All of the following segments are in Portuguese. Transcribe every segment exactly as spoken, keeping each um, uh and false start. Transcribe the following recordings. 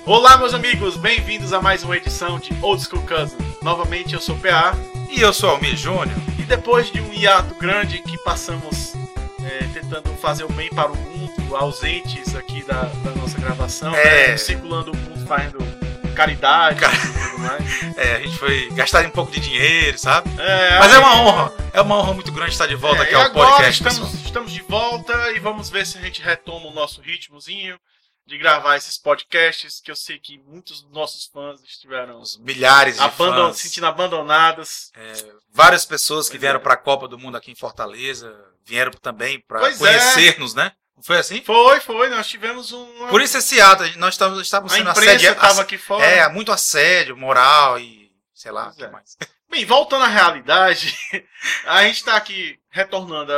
Olá, meus amigos, bem-vindos a mais uma edição de Old School Cousins. Novamente, eu sou o P A. E eu sou o Almir Júnior. E depois de um hiato grande que passamos é, tentando fazer o bem para o mundo, ausentes aqui da, da nossa gravação, é... né, circulando o mundo, fazendo caridade Car... e tudo mais. É, a gente foi gastar um pouco de dinheiro, sabe? É, Mas aí... é uma honra, é uma honra muito grande estar de volta é, aqui ao agora podcast. Estamos, estamos de volta e vamos ver se a gente retoma o nosso ritmozinho de gravar esses podcasts, que eu sei que muitos dos nossos fãs estiveram Os milhares de abandon... fãs. sentindo abandonadas. É, várias pessoas que pois vieram é. para a Copa do Mundo aqui em Fortaleza, vieram também para Pois conhecer-nos, é. né? Não foi assim? Foi, foi, nós tivemos um... Por isso esse ato, nós estávamos, estávamos A sendo imprensa assediados. estava aqui fora. É, muito assédio, moral e sei lá o Pois que é. mais. Bem, voltando à realidade, a gente está aqui retornando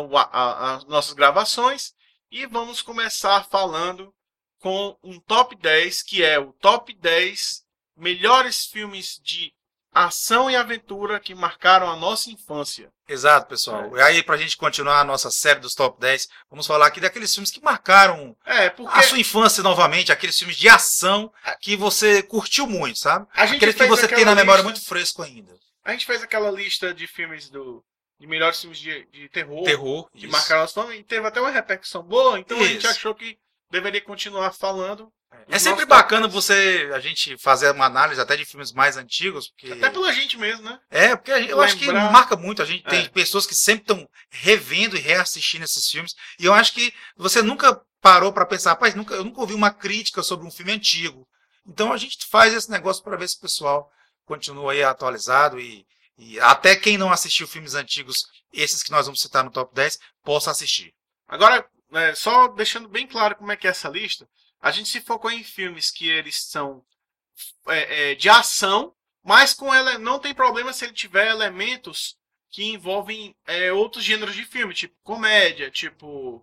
às nossas gravações e vamos começar falando com um top dez, que é o top dez melhores filmes de ação e aventura que marcaram a nossa infância. Exato, pessoal. É. E aí, pra gente continuar a nossa série dos top dez, vamos falar aqui daqueles filmes que marcaram é, porque... a sua infância novamente, aqueles filmes de ação que você curtiu muito, sabe? A gente Aquele que você tem na memória lista... muito fresco ainda. A gente fez aquela lista de filmes do... de melhores filmes de, de terror, terror que isso. marcaram a nossa infância, e teve até uma repercussão boa, então isso. a gente achou que deveria continuar falando. É sempre bacana você, a gente fazer uma análise até de filmes mais antigos. Porque... Até pela gente mesmo, né? É, porque a gente, eu Lembrar... acho que marca muito. A gente é. tem pessoas que sempre estão revendo e reassistindo esses filmes. E eu acho que você nunca parou para pensar, rapaz, nunca, eu nunca ouvi uma crítica sobre um filme antigo. Então a gente faz esse negócio para ver se o pessoal continua aí atualizado e, e até quem não assistiu filmes antigos, esses que nós vamos citar no top dez, possa assistir. Agora, é, só deixando bem claro como é que é essa lista, a gente se focou em filmes que eles são é, é, de ação, mas com ele, não tem problema se ele tiver elementos que envolvem é, outros gêneros de filme, tipo comédia, tipo...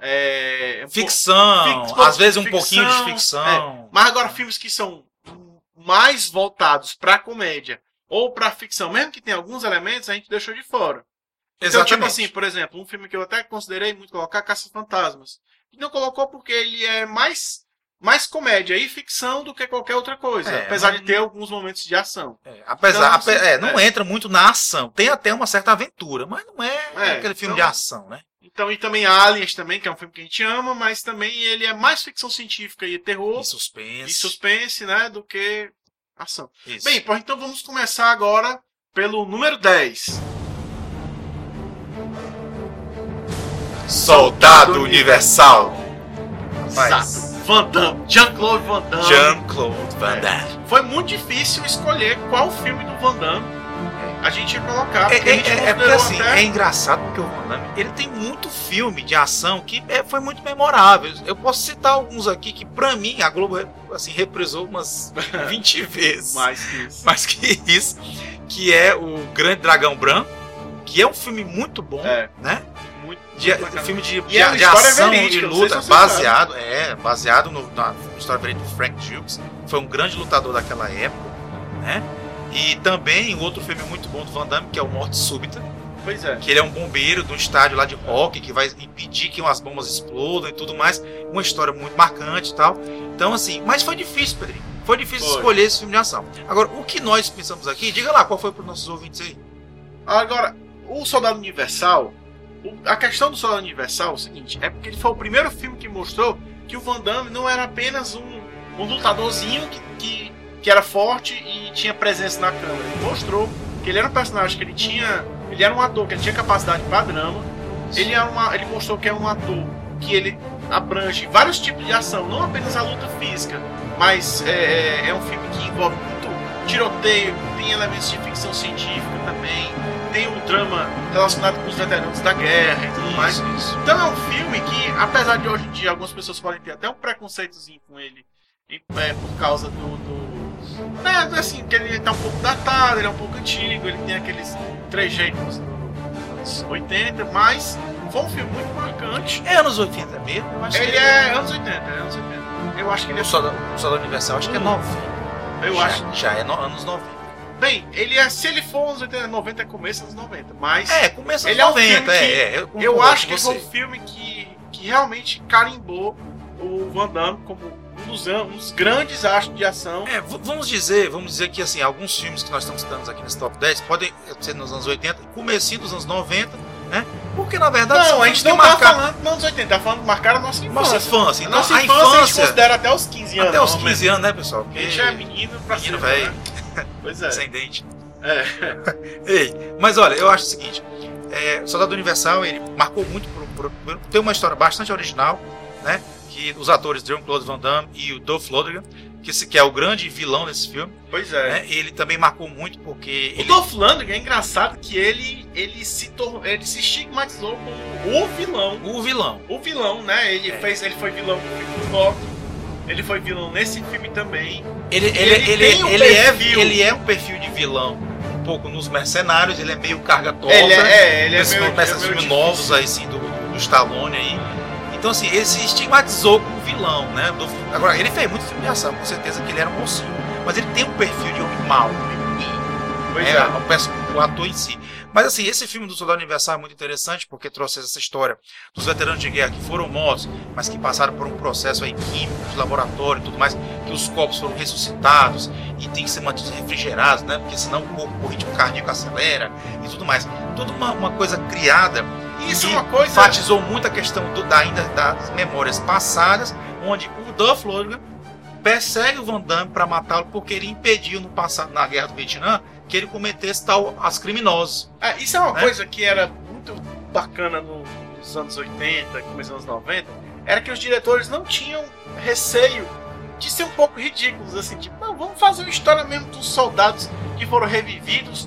É, ficção, fic, às vezes um ficção, pouquinho de ficção. É, mas agora filmes que são mais voltados para comédia ou para ficção, mesmo que tenha alguns elementos, a gente deixou de fora. Então, Exatamente. tipo assim, por exemplo, um filme que eu até considerei muito colocar, Caça-Fantasmas. E não colocou porque ele é mais, mais comédia e ficção do que qualquer outra coisa. É, apesar não... de ter alguns momentos de ação. É, apesar, então, ape... é, não é. entra muito na ação. Tem até uma certa aventura, mas não é, é aquele filme então, de ação, né? Então, e também Aliens também, que é um filme que a gente ama, mas também ele é mais ficção científica e terror. E suspense. E suspense, né? Do que ação. Isso. Bem, então vamos começar agora pelo número dez. Soldado Universal. Exato. Van Damme. Jean-Claude Van Damme. Jean-Claude Van Damme. É. Foi muito difícil escolher qual filme do Van Damme a gente ia colocar. É, porque, a gente é, é porque assim, até... é engraçado porque o Van Damme, ele tem muito filme de ação que é, foi muito memorável. Eu posso citar alguns aqui que pra mim a Globo assim, reprisou umas vinte vezes. Mais que isso. Mais que isso. Que é o Grande Dragão Branco, que é um filme muito bom, é. né? Muito, de, muito filme de, e de, é de ação verídica, e luta, se baseado, é, baseado no, na história verídica do Frank Dukes, foi um grande lutador daquela época, né? E também um outro filme muito bom do Van Damme, que é o Morte Súbita. Pois é. Que ele é um bombeiro de um estádio lá de rock, que vai impedir que umas bombas explodam e tudo mais. Uma história muito marcante e tal. Então, assim, mas foi difícil, Pedrinho. Foi difícil foi. escolher esse filme de ação. Agora, o que nós pensamos aqui, diga lá qual foi para os nossos ouvintes aí. Agora, o Soldado Universal, a questão do Soldado Universal é o seguinte, é porque ele foi o primeiro filme que mostrou que o Van Damme não era apenas um, um lutadorzinho que, que, que era forte e tinha presença na câmera. Ele mostrou que ele era um personagem que ele tinha, ele era um ator que ele tinha capacidade para drama. Ele, era uma, ele mostrou que é um ator que ele abrange vários tipos de ação, não apenas a luta física, mas é, é um filme que envolve muito tiroteio, tem elementos de ficção científica também, tem um drama relacionado com os veteranos da guerra e tudo isso, mais. Isso. Então é um filme que, apesar de hoje em dia algumas pessoas podem ter até um preconceitozinho com ele, é, por causa do... do é, assim, que ele tá um pouco datado, ele é um pouco antigo, ele tem aqueles trejeitos dos oitenta, mas foi um filme muito marcante. É anos oitenta mesmo? Eu acho ele que é anos oitenta, é anos oitenta. Eu acho que ele é... O Soldado, o Soldado Universal acho que é noventa. Eu já, acho. Já é no, anos noventa. Bem, ele é, se ele for anos oitenta, noventa é começo dos noventa, mas... É, começo dos ele é um noventa, que, é, é. Eu, eu acho que foi um filme que, que realmente carimbou o Van Damme como um dos, um dos grandes astros de ação. É, v- vamos dizer, vamos dizer que assim, alguns filmes que nós estamos citando aqui nesse top dez podem ser nos anos oitenta, comecinho dos anos noventa, né? Porque na verdade Não, são a filmes gente que não tá marcaram falando dos anos oitenta, tá falando que marcaram a nossa infância. nossa infância. A Então, nossa a infância, a gente infância considera até os quinze anos. até os normalmente. quinze anos, né, pessoal? A Porque gente já é menino pra menino cima, velho, né? Pois é. sem dente. É. Ei, mas olha, eu acho o seguinte, é, Soldado Universal, ele marcou muito por, por, por ter uma história bastante original, né? Que os atores Jean-Claude Van Damme e o Dolph Lundgren, que, esse, que é o grande vilão desse filme, Pois é. né? Ele também marcou muito porque O ele, Dolph Lundgren é engraçado que ele, ele, se, tor- ele se estigmatizou como o vilão. o vilão. O vilão, né? Ele, É. fez, ele foi vilão no filme do Rock. Ele foi vilão nesse filme também. Ele, ele, Ele ele, tem um ele, é, perfil. ele é um perfil de vilão um pouco nos Mercenários, ele é meio carga tosa. Ele é, é, ele é nesses meio, nesses é meio filmes difícil. novos aí, assim, do, do Stallone aí. Então, assim, ele se estigmatizou como vilão, né? Do- agora, ele fez muito filme de ação, com certeza que ele era um mocinho. Mas ele tem um perfil de homem mau, ruim, Pois né? é. O, perso- o ator em si. Mas, assim, esse filme do Soldado Universal é muito interessante porque trouxe essa história dos veteranos de guerra que foram mortos, mas que passaram por um processo aí químico, de laboratório e tudo mais, que os corpos foram ressuscitados e tem que ser mantidos refrigerados, né? Porque senão o corpo, o ritmo cardíaco acelera e tudo mais. Toda uma, uma coisa criada. Isso é E uma coisa. enfatizou muito a questão do, da, ainda das memórias passadas, onde o Dolph Lundgren persegue o Van Damme para matá-lo porque ele impediu no passado, na guerra do Vietnã, que ele cometesse tal as criminosos. É, isso é uma né? coisa que era muito bacana no- nos anos oitenta, começo dos anos noventa, era que os diretores não tinham receio de ser um pouco ridículos, assim, tipo, não, vamos fazer uma história mesmo dos soldados que foram revividos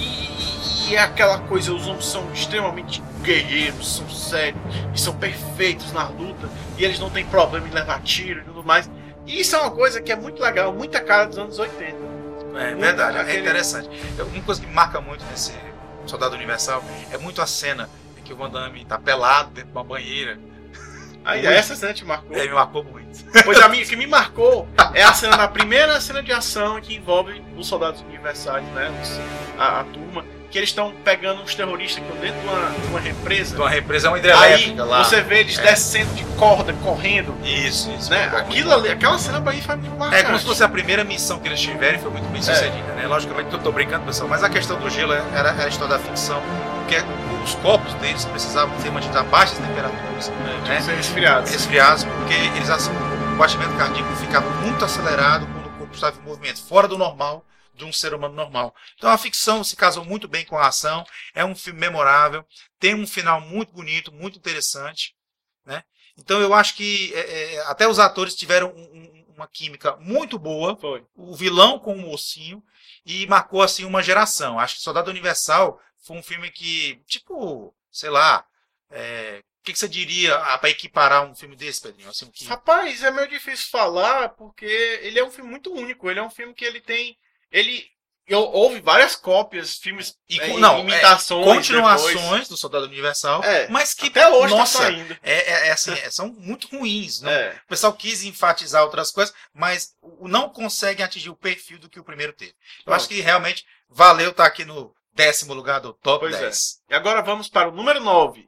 e, e é aquela coisa, os homens são extremamente guerreiros, são sérios e são perfeitos na luta e eles não têm problema em levar tiro e tudo mais. E isso é uma coisa que é muito legal, muita cara dos anos oitenta. É Muito verdade, é aquele- interessante. Eu- Uma coisa que me marca muito nesse Soldado Universal é muito a cena em que o Van Damme tá pelado dentro de uma banheira. Aí, Muito. essa cena te marcou. É, me marcou muito. Pois a minha, que me marcou é a cena da primeira cena de ação que envolve os soldados universais, né? Os- a, a turma, que eles estão pegando uns terroristas que estão dentro de uma, de uma represa. Então a represa é uma Aí hidrelétrica lá. você vê eles É. descendo de corda, correndo. Isso, isso. Né? muito bom, Aquilo muito bom. ali, aquela cena pra mim foi muito marcante. É como se fosse a primeira missão que eles tiveram e foi muito bem sucedida, né? Logicamente eu tô brincando, pessoal, mas a questão do gelo era, era a história da ficção, porque os corpos deles precisavam ser mantidos a baixas temperaturas, É, né? tipo, ser resfriados. resfriados, porque eles, assim, o batimento cardíaco ficava muito acelerado quando o corpo estava em movimento, fora do normal de um ser humano normal. Então a ficção se casou muito bem com a ação, é um filme memorável, tem um final muito bonito, muito interessante, né? Então eu acho que é, é, até os atores tiveram um- um- uma química muito boa, Foi. o vilão com o mocinho, e marcou assim uma geração. Acho que Soldado Universal foi um filme que, tipo, sei lá, é, o que, que você diria para equiparar um filme desse, Pedrinho? Assim, que... Rapaz, é meio difícil falar porque ele é um filme muito único. Ele é um filme que ele tem. Ele. eu- Houve várias cópias, filmes E, é, com- não, imitações. é, continuações depois. do Soldado Universal, É, mas que, até hoje nossa, tá saindo. é, é- é assim, é, são muito ruins. Não? É. O pessoal quis enfatizar outras coisas, mas o- não conseguem atingir o perfil do que o primeiro teve. Eu Bom. acho que realmente valeu estar aqui no décimo lugar do top Pois é. dez. E agora vamos para o número nove.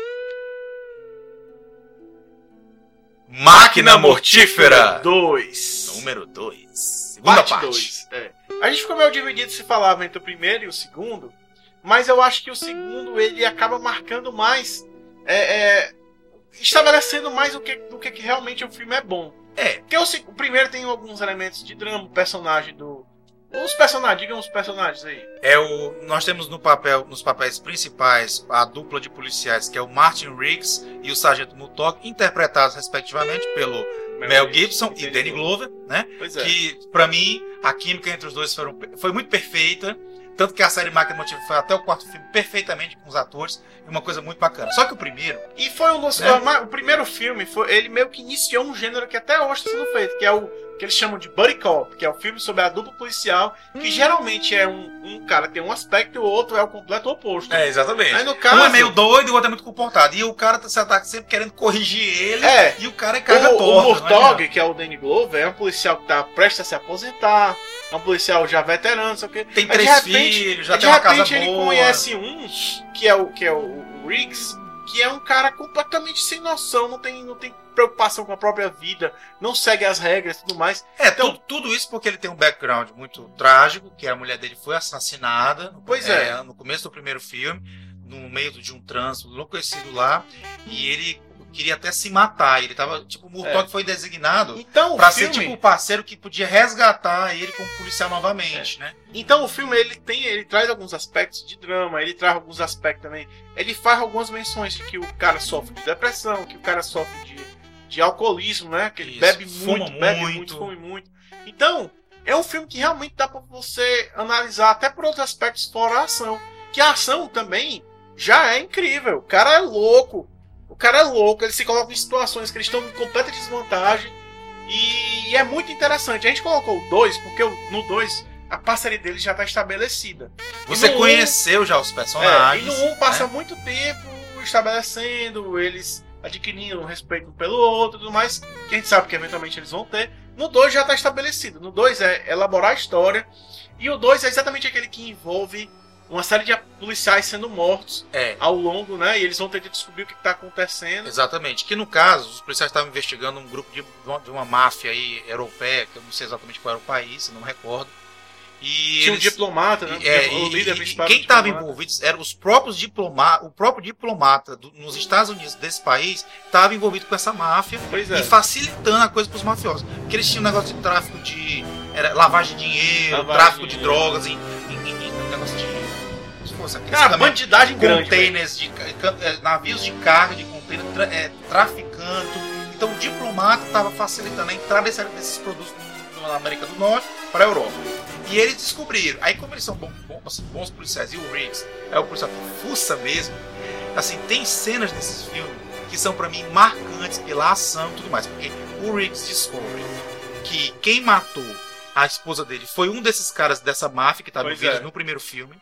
Máquina Mortífera! dois. Número dois. Segunda Parte parte. dois. É. A gente ficou meio dividido se falava entre o primeiro e o segundo, mas eu acho que o segundo ele acaba marcando mais, é, é, estabelecendo mais o que, do que, que realmente o filme é bom. É, Porque o, se- o primeiro tem alguns elementos de drama, o personagem do. Os personagens, digam os personagens aí. é o, nós temos no papel, nos papéis principais a dupla de policiais, que é o Martin Riggs e o Sargento Murtaugh, interpretados respectivamente pelo Mel Gibson e Danny Glover, né? Pois é. Que, pra mim, a química entre os dois foram, foi muito perfeita. Tanto que a série Máquina Mortífera foi até o quarto filme perfeitamente com os atores. E uma coisa muito bacana. Só que o primeiro, E foi um dos. Né? O primeiro filme, foi, ele meio que iniciou um gênero que até hoje está sendo feito, que é o que eles chamam de Buddy Cop, que é o filme sobre a dupla policial, que geralmente é um, um cara que tem um aspecto e o outro é o completo oposto. é, exatamente. Aí no caso. Um é meio doido e o outro é muito comportado. E o cara tá, tá sempre querendo corrigir ele. É. E o cara é carga O, o torta. não Murtaugh, adianta. que é o Danny Glover, é um policial que tá prestes a se aposentar, é um policial já veterano, não sei o quê. Tem Aí, três de repente, filhos, já de tem uma repente casa ele boa. conhece um, que é o, que é o Riggs, que é um cara completamente sem noção, não tem, não tem preocupação com a própria vida, não segue as regras e tudo mais. É, Então- tudo, tudo isso porque ele tem um background muito trágico, que a mulher dele foi assassinada. Pois é. No começo do primeiro filme, no meio de um trânsito enlouquecido lá, e ele queria até se matar. Ele tava, tipo, o Murtaugh É. foi designado Então, pra o filme, ser tipo o parceiro que podia resgatar ele como policial novamente, né? então o filme ele tem, ele traz alguns aspectos de drama, ele traz alguns aspectos também. Ele faz algumas menções de que o cara sofre de depressão, que o cara sofre de, de alcoolismo, né? Que ele Isso, bebe fuma muito, bebe muito. muito, fuma muito. Então, é um filme que realmente dá pra você analisar até por outros aspectos fora a ação. Que a ação também já é incrível. O cara é louco. O cara é louco, ele se coloca em situações que eles estão em completa desvantagem. E é muito interessante. A gente colocou o dois, porque no dois a parceria deles já está estabelecida. Você no conheceu já os É, personagens. e no um passa né? muito tempo estabelecendo, eles adquirindo um respeito um pelo outro e tudo mais, que a gente sabe que eventualmente eles vão ter. No dois já está estabelecido. No dois é elaborar a história. E o dois é exatamente aquele que envolve uma série de policiais sendo mortos É, ao longo, né? E eles vão ter que descobrir o que está acontecendo. exatamente. Que no caso, os policiais estavam investigando um grupo de, de uma máfia aí europeia, que eu não sei exatamente qual era o país, eu não me recordo. E Tinha um eles- diplomata, né? É, o e- líder e- principal. quem do estava diplomata. envolvido eram os próprios diplomatas, o próprio diplomata do- nos Estados Unidos desse país estava envolvido com essa máfia Pois é. e facilitando a coisa para os mafiosos. Porque eles tinham um negócio de tráfico de era, lavagem de dinheiro, Lavagem tráfico de de dinheiro. drogas, em, em, em- em negócio de se fosse aqueles Cara, caminhões- bandidagem grande. velho. containers de ca- ca- eh, navios de carga de container tra, é, traficando. Então o diplomata estava facilitando a entrada desse- desses produtos no- na América do Norte para a Europa. E eles descobriram. Aí como eles são bons, bons, bons policiais, e o Riggs é o policial que fuça mesmo, assim, tem cenas desses filmes que são para mim marcantes pela ação e tudo mais. Porque o Riggs descobre que quem matou a esposa dele foi um desses caras dessa máfia que estava Pois envolvido é. no primeiro filme.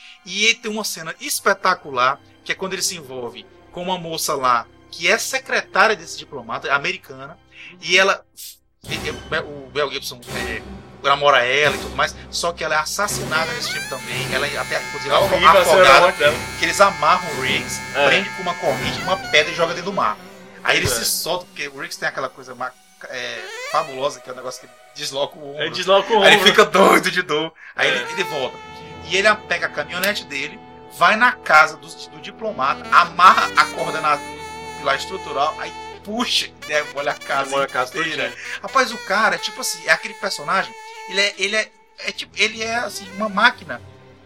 E ele tem uma cena espetacular, que é quando ele se envolve com uma moça lá, que é secretária desse diplomata, americana, e ela. e- e- O Mel Gibson é, namora ela e tudo mais, só que ela é assassinada nesse filme também. Ela é até inclusive É horrível a cena da afogada, morte dela. que eles amarram o Riggs, É. prende com uma corrente, uma pedra e joga dentro do mar. Aí ele Pois é. se solta, porque o Riggs tem aquela coisa ma- é, fabulosa, que é um negócio que desloca o ombro. Ele desloca o Aí ele ombro. fica doido de dor. Aí É. ele, ele volta. E ele pega a caminhonete dele, vai na casa do, do diplomata, amarra a corda na pilar estrutural, aí puxa e demole a casa Demole a casa inteira. todinha. Rapaz, o cara, tipo assim, é aquele personagem, ele é, ele é, é tipo, ele é assim, uma máquina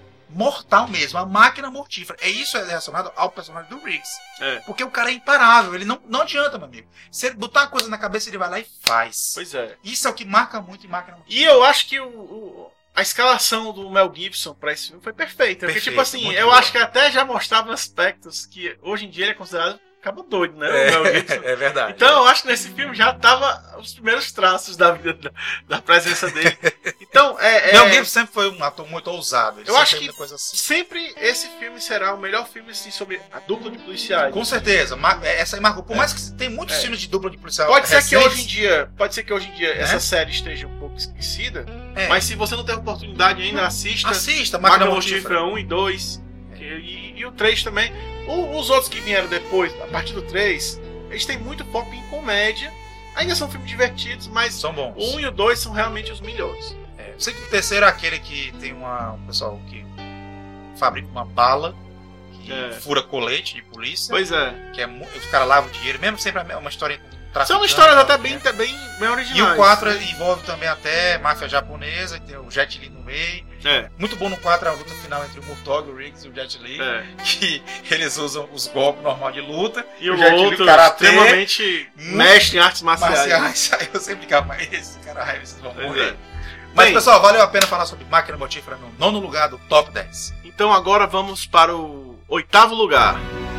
mortal mesmo, uma máquina mortífera. É isso é relacionado ao personagem do Riggs. É. Porque o cara é imparável, ele não, não adianta, meu amigo. Se ele botar uma coisa na cabeça, ele vai lá e faz. Pois é. Isso é o que marca muito e marca muito. E eu acho que o, o- a escalação do Mel Gibson pra esse filme foi perfeita. Porque, Perfeito, tipo assim, muito eu boa. acho que até já mostrava aspectos que hoje em dia ele é considerado cabo doido, né? O Mel Gibson. É verdade. Então, eu acho que nesse filme já tava os primeiros traços da vida da, da presença dele. Então, é. é Mel Gibson sempre foi um ator muito ousado. Ele Eu sempre acho fez que- muita coisa assim. sempre esse filme será o melhor filme assim, sobre a dupla de policiais. Com certeza, mar- essa aí marcou. Por É. mais que tem muitos É. filmes de dupla de policial. Pode ser que recentes, hoje em dia, pode ser que hoje em dia Né? essa série esteja um pouco esquecida, é, mas se você não teve oportunidade ainda, assista assista, Máquina Máquina Mortífera Mortífera. um e dois e, e o três também. O- os outros que vieram depois, a partir do três, eles têm muito foco em comédia. Ainda são filmes divertidos, mas São bons. o um e o dois são realmente os melhores. É, eu sei que o terceiro é aquele que tem uma, um pessoal que fabrica uma bala que É. fura colete de polícia, Pois é. que é mu- os caras lavam dinheiro, mesmo sempre é uma história com traficante. São histórias né? até bem, bem, bem originais. E o quatro né? envolve também até máfia japonesa, e tem o Jet Li no meio. É, Muito bom no quatro a luta final entre o Murtaugh, o Riggs e o Jet Li. é. Que eles usam os golpes normais de luta. E o Jet Li, outro, karatê, extremamente muito mestre em artes marciais. marciais. Aí eu sempre ficava, mas esse cara, aí vocês vão Pois morrer. é. Mas, Bem, pessoal, valeu a pena falar sobre Máquina Mortífera no nono lugar do Top dez. então agora vamos para o oitavo lugar.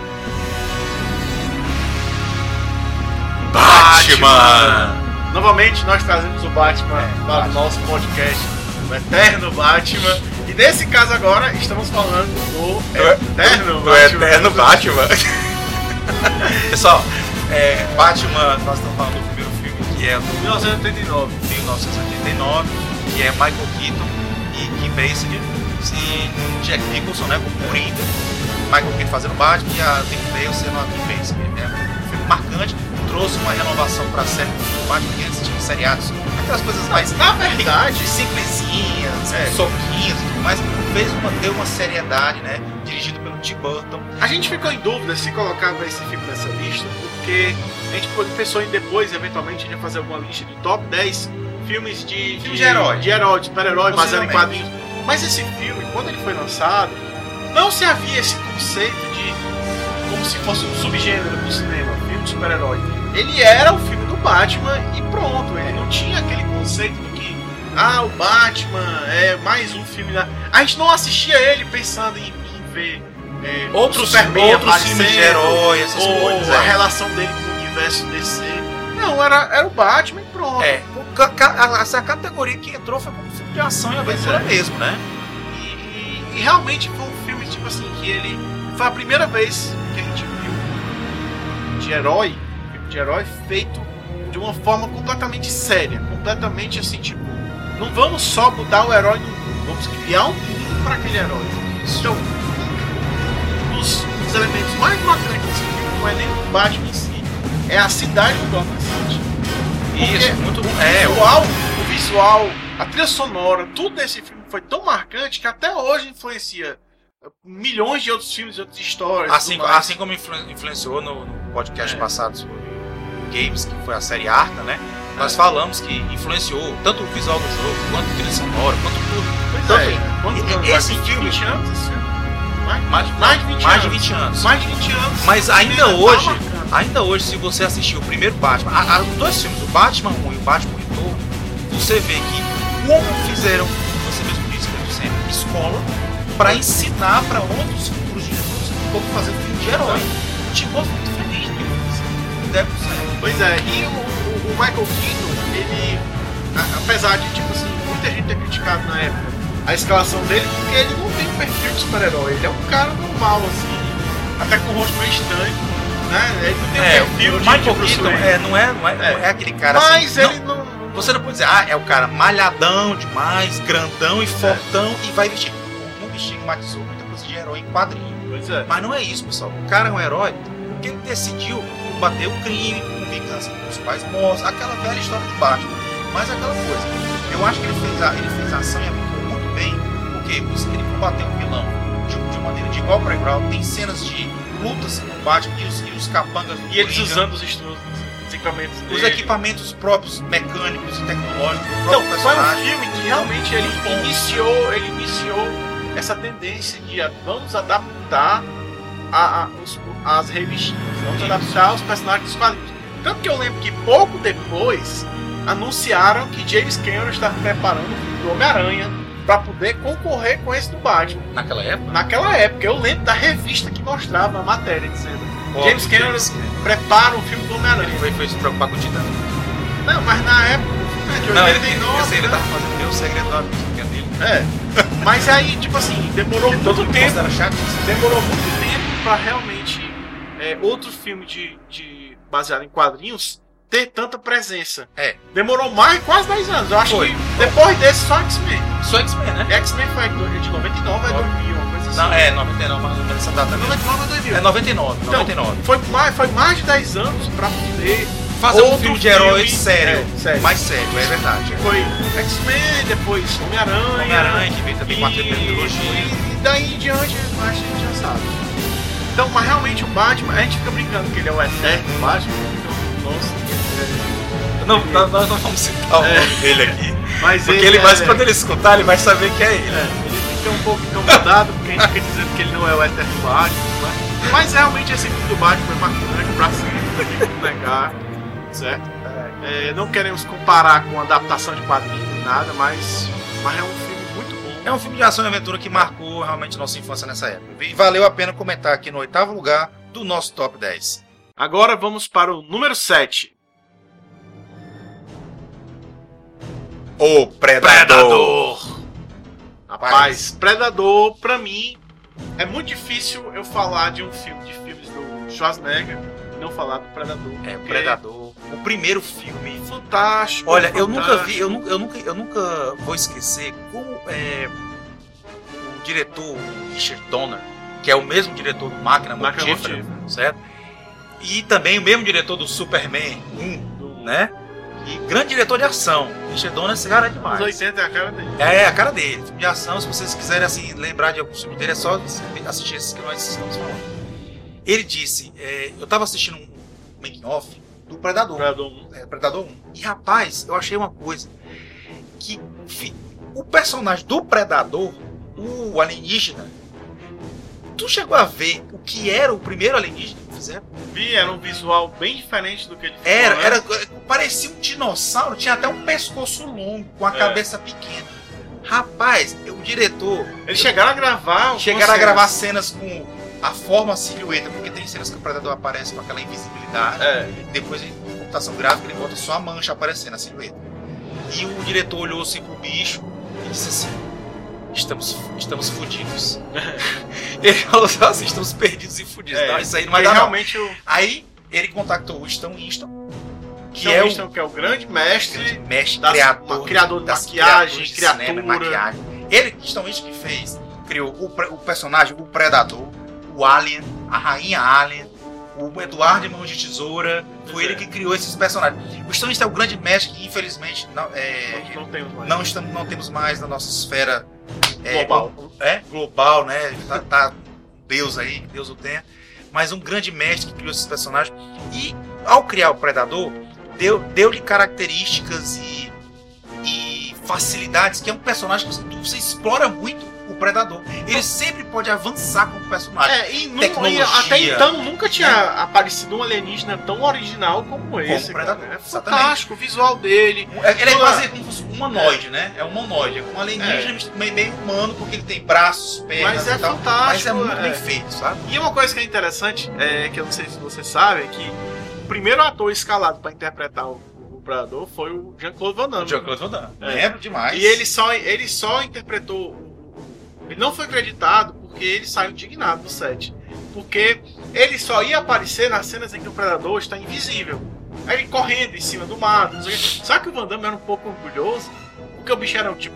Batman! Novamente nós trazemos o Batman É, para o Batman. nosso podcast, o Eterno Batman. E nesse caso agora estamos falando do Eterno Do Batman. Eterno Batman. Pessoal, é, Batman, nós estamos falando do primeiro filme, que é do mil novecentos e oitenta e nove. mil novecentos e oitenta e nove, que é Michael Keaton e Kim Basinger, e Jack Nicholson, né, como Coringa, Michael Keaton fazendo Batman e a Kim Bale sendo a Kim Basinger. É um filme marcante, trouxe uma renovação pra série do Batman, que antes tinha seriados, aquelas coisas mais Na verdade, simplesinhas, É. soquinhos e tudo mais, fez uma, deu uma seriedade, né? Dirigido pelo Tim Burton. a gente ficou em dúvida se colocava esse filme nessa lista, porque a gente pensou em depois, eventualmente, a gente ia fazer alguma lista de top dez filmes de, Filme de herói. de herói, de super-herói, baseado em Possivelmente. quadrinhos. Mas esse filme, quando ele foi lançado, não se havia esse conceito de como se fosse um subgênero do cinema, filme de super-herói. Ele era o filme do Batman e pronto, ele não tinha aquele conceito de que ah, o Batman é mais um filme da... A gente não assistia ele pensando em, em ver é, Outros, o Superman outros filmes de aparecendo, herói, essas ou coisas. a é. relação dele com o universo D C. Não, era, era o Batman e pronto. É, o ca- ca- essa categoria que entrou foi como filme de ação e aventura Pois é. mesmo, né? E, e- e realmente foi um filme, tipo assim, que ele... Foi a primeira vez que a gente viu de herói, filme de herói feito de uma forma completamente séria. Completamente assim, tipo... Não vamos só mudar o herói no mundo, vamos criar um mundo para aquele herói. Então, um dos, dos elementos mais marcantes desse filme não é nem o Batman em si, é a cidade do Gotham City. Isso, Porque muito o bom. É, o- visual, o visual, a trilha sonora, tudo desse filme foi tão marcante que até hoje influencia milhões de outros filmes e outras histórias. assim, tudo mais. assim como influ- influenciou no, no podcast É. passado sobre games, que foi a série Arkham, né? Nós falamos que influenciou tanto o visual do jogo, quanto a trilha sonora, quanto tudo. Pois Então, é. Quantos e- anos? esse Mais de filme- vinte anos esse filme? Mais, Mais, mais de vinte mais anos. de vinte anos. Mais de vinte anos. Mas ainda Ele tá hoje, marcando. ainda hoje, se você assistir o primeiro Batman, a- a- os dois filmes, o Batman um e o Batman Retorno, você vê que como fizeram, você mesmo disse, desde sempre, escola para ensinar para outros futuros diretores como fazer um filme de herói. Tipo, muito feliz do que ele deve ser. Pois é, e o, o- o Michael Keaton, ele, a- apesar de, tipo assim, muita gente ter criticado na época a escalação dele, porque ele não tem um perfil de super-herói, ele é um cara normal, assim, até com o rosto meio estranho, né? Ele não tem É, um perfil o de, Michael de Bruce Keaton Wayne. é, não, é, não, é, não É. é aquele cara Mas assim. ele não- não... Você não pode dizer, ah, é o cara malhadão demais, grandão e fortão e vai vestir. Não estigmatizou muita coisa de herói em quadrinho. Pois é. Mas não é isso, pessoal. O cara é um herói porque ele decidiu combater o crime com vingança dos pais mortos, aquela velha história de Batman. Mas aquela coisa, eu acho que ele fez a, ele fez a ação e aventura muito bem, porque ele combateu o vilão de, de maneira de igual para igual. Tem cenas de lutas com o Batman e os, e os capangas do E eles Coringa, usando os, instru- os equipamentos os dele. equipamentos próprios, mecânicos e tecnológicos do Então, próprio foi um personagem. filme que realmente ele iniciou, ele iniciou essa tendência de ah, vamos adaptar a, a- os- as revistinhas, vamos adaptar os personagens dos quadrinhos. Tanto que eu lembro que pouco depois anunciaram que James Cameron estava preparando o filme do Homem-Aranha para poder concorrer com esse do Batman. Naquela época, Naquela época, eu lembro da revista que mostrava a matéria dizendo Ó, James o Cameron James Cameron. prepara um filme do Homem-Aranha. ele foi, foi se preocupar com o Titã. Não, mas na época, o filme é de Não, ele, oitenta e ele, nove, esse aí ele né? tava fazendo meu segredo da música dele. É, mas aí, tipo assim, demorou Todo muito mundo tempo, considera chato. demorou muito tempo pra realmente é, outro filme de, de baseado em quadrinhos ter tanta presença. É. Demorou mais, quase dez anos. Eu acho Foi. que depois desse só X-Men. Só X-Men, né? X-Men foi de noventa e nove a Nove. dois mil, uma coisa assim. Não, é noventa e nove, mais ou menos essa data mesmo. noventa e nove a dois mil. É noventa e nove, Então, noventa e nove. Foi mais, foi mais de dez anos pra poder Fazer um outro filme de herói filme, sério, é, sério. mais sério, é verdade. Foi X-Men, depois Homem-Aranha. Homem-Aranha, que veio também com a trilogia. E daí em diante, a gente já sabe. Então, mas realmente o Batman, a gente fica brincando que ele é o eterno Batman. Então, nossa. Não, nós nós não vamos citar o É. nome dele aqui. Mas Porque ele é, vai, quando ele escutar, ele vai saber que é ele. é, ele fica um pouco incomodado porque a gente fica dizendo que ele não é o eterno Batman. Mas, mas realmente esse filme do Batman é marcante pra sempre, não tem como negar, certo? É, não queremos comparar com adaptação de quadrinhos nem nada, mas, mas é um filme muito bom. É um filme de ação e aventura que marcou realmente nossa infância nessa época. E valeu a pena comentar aqui no oitavo lugar do nosso top dez. Agora vamos para o número sete. O Predador. Rapaz, Predador, pra mim, é muito difícil eu falar de um filme, de filmes do Schwarzenegger, e não falar do Predador. É, o porque Predador. O primeiro filme. é fantástico. Olha, eu nunca fantástico. vi, eu nunca, eu nunca, eu nunca vou esquecer como é, o diretor Richard Donner, que é o mesmo diretor do Máquina Máquina Mortífera, Mortífera. certo? E também o mesmo diretor do Superman um, né? E grande diretor de ação. Richard Donner, esse cara é demais. Os oitenta é a cara dele. É, a cara dele. Filme de ação, se vocês quiserem assim, lembrar de alguns filmes dele, é só assistir esses que nós estamos falando. Ele disse, é, eu tava assistindo um making off do Predador. Predador um. É, Predador um. E rapaz, eu achei uma coisa. Que fi, o personagem do Predador, o alienígena, tu chegou a ver o que era o primeiro alienígena que fizeram? Vi, era um visual bem diferente do que ele ficou, Era, né? era, parecia um dinossauro, tinha até um pescoço longo, com a É. cabeça pequena. Rapaz, o diretor... Eles chegaram a gravar... Chegaram a algumas gravar cenas. cenas com a forma, a silhueta, porque tem cenas que o Predador aparece com aquela invisibilidade, É. depois em computação gráfica ele bota só a mancha aparecendo, a silhueta. E o diretor olhou assim pro bicho e disse assim, estamos, estamos fodidos. Ele falou assim, estamos perdidos e fodidos. É, Não, isso aí não vai e dar não. realmente o Aí ele contactou o Stan Winston, que Sean é Winston, o que é o grande mestre mestre das- criador, uma- criador de das maquiagem, criaturas de cinema e criatura. maquiagem. Ele, Stan Winston, que fez, criou o, pre- o personagem, o Predador, o Alien, a Rainha Alien, o Eduardo de Mãos de Tesoura, foi É. ele que criou esses personagens. O Stan Winston é o grande mestre que, infelizmente, não, é, Não, não temos mais. não, estamos, não temos mais na nossa esfera é, Global. glo- é, global, né? Tá, tá Deus aí, que Deus o tenha. Mas um grande mestre que criou esses personagens. E ao criar o Predador, deu, deu-lhe características e, e facilidades, que é um personagem que você, você explora muito o Predador. Ele sempre pode avançar como personagem. É, e, nu- Tecnologia. e até então nunca tinha aparecido um alienígena tão original como esse. o Predador, cara. É exatamente. fantástico o visual dele. Ele é toda- quase como se fosse um humanoide, né? É um humanoide, é um alienígena meio, meio humano, porque ele tem braços, pernas Mas é e tal. fantástico. Mas é muito é. bem feito, sabe? E uma coisa que é interessante, é, que eu não sei se você sabe, é que o primeiro ator escalado para interpretar o, o Predador foi o Jean-Claude Van Damme. O Jean-Claude Van Damme. É. Lembro demais. E ele só, ele só interpretou. o- Ele não foi acreditado porque ele saiu indignado do set. Porque ele só ia aparecer nas cenas em que o Predador está invisível. Aí ele correndo em cima do mato. Não sei o quê. Só que o Van Damme era um pouco orgulhoso, porque o bicho era tipo